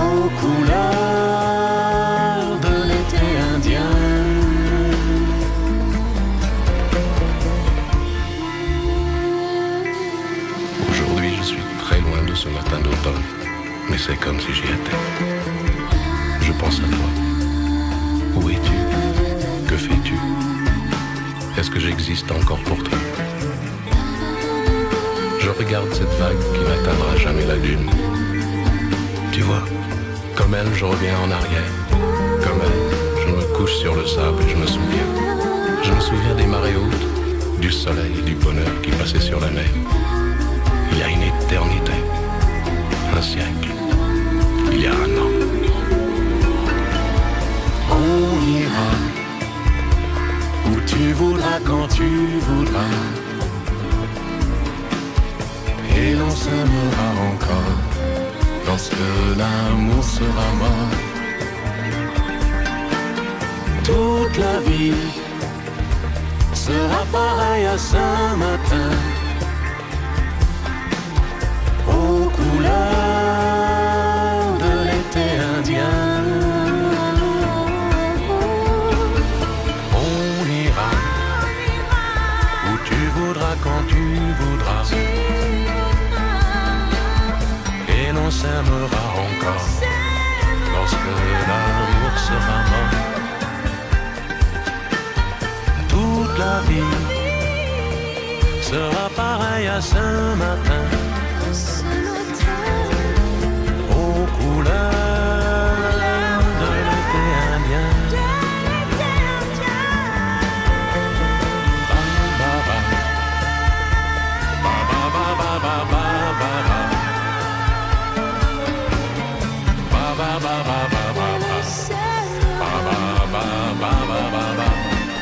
mais c'est comme si j'y étais. Je pense à toi. Où es-tu? Que fais-tu? Est-ce que j'existe encore pour toi? Je regarde cette vague qui n'atteindra jamais la lune. Tu vois, comme elle, je reviens en arrière. Comme elle, je me couche sur le sable et je me souviens. Je me souviens des marées hautes, du soleil et du bonheur qui passaient sur la mer. Il y a une éternité, un siècle, il y a un an. On ira où tu voudras, quand tu voudras, et l'on s'aimera encore lorsque l'amour sera mort. Toute la vie sera pareille à ce matin, aux couleurs de l'été indien. On ira où tu voudras, quand tu voudras, et l'on s'aimera encore lorsque l'amour sera mort. Toute la vie sera pareille à ce matin, aux couleurs de l'été indien. Ba ba ba ba ba ba ba ba ba ba ba ba ba ba ba ba.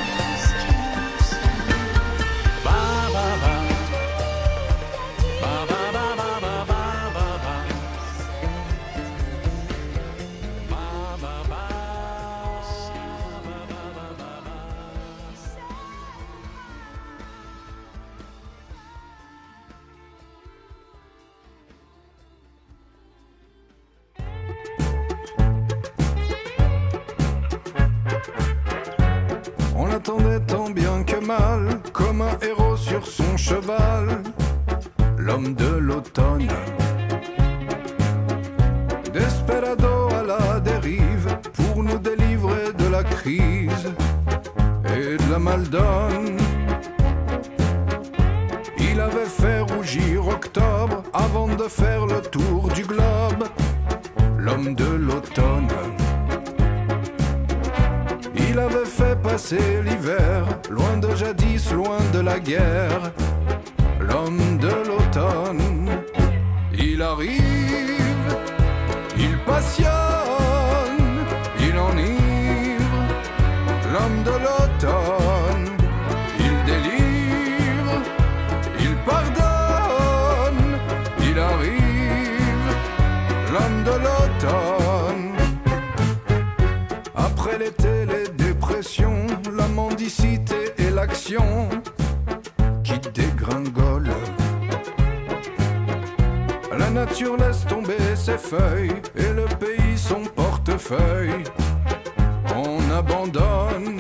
On l'attendait tant bien que mal, comme un héros sur son cheval, l'homme de l'automne. Desperado à la dérive, pour nous délivrer de la crise et de la maldonne. Il avait fait rougir octobre avant de faire le tour du globe, l'homme de l'automne. Il avait fait passer l'hiver, loin de jadis, loin de la guerre, l'homme de l'automne. Il arrive, il passionne, il enivre, l'homme de l'automne. Il délivre, il pardonne, il arrive, l'homme de l'automne. Après l'été, les dépressions, la mendicité et l'action qui dégringole. La nature laisse tomber ses feuilles et le pays son portefeuille. On abandonne.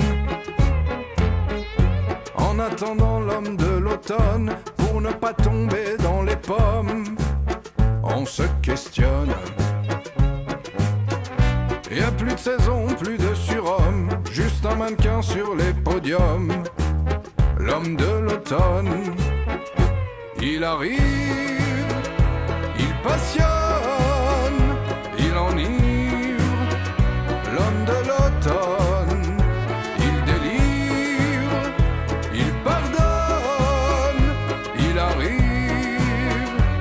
En attendant l'homme de l'automne, pour ne pas tomber dans les pommes, on se questionne. Y a plus de saison, plus de surhomme, juste un mannequin sur les podiums. L'homme de l'automne, il arrive.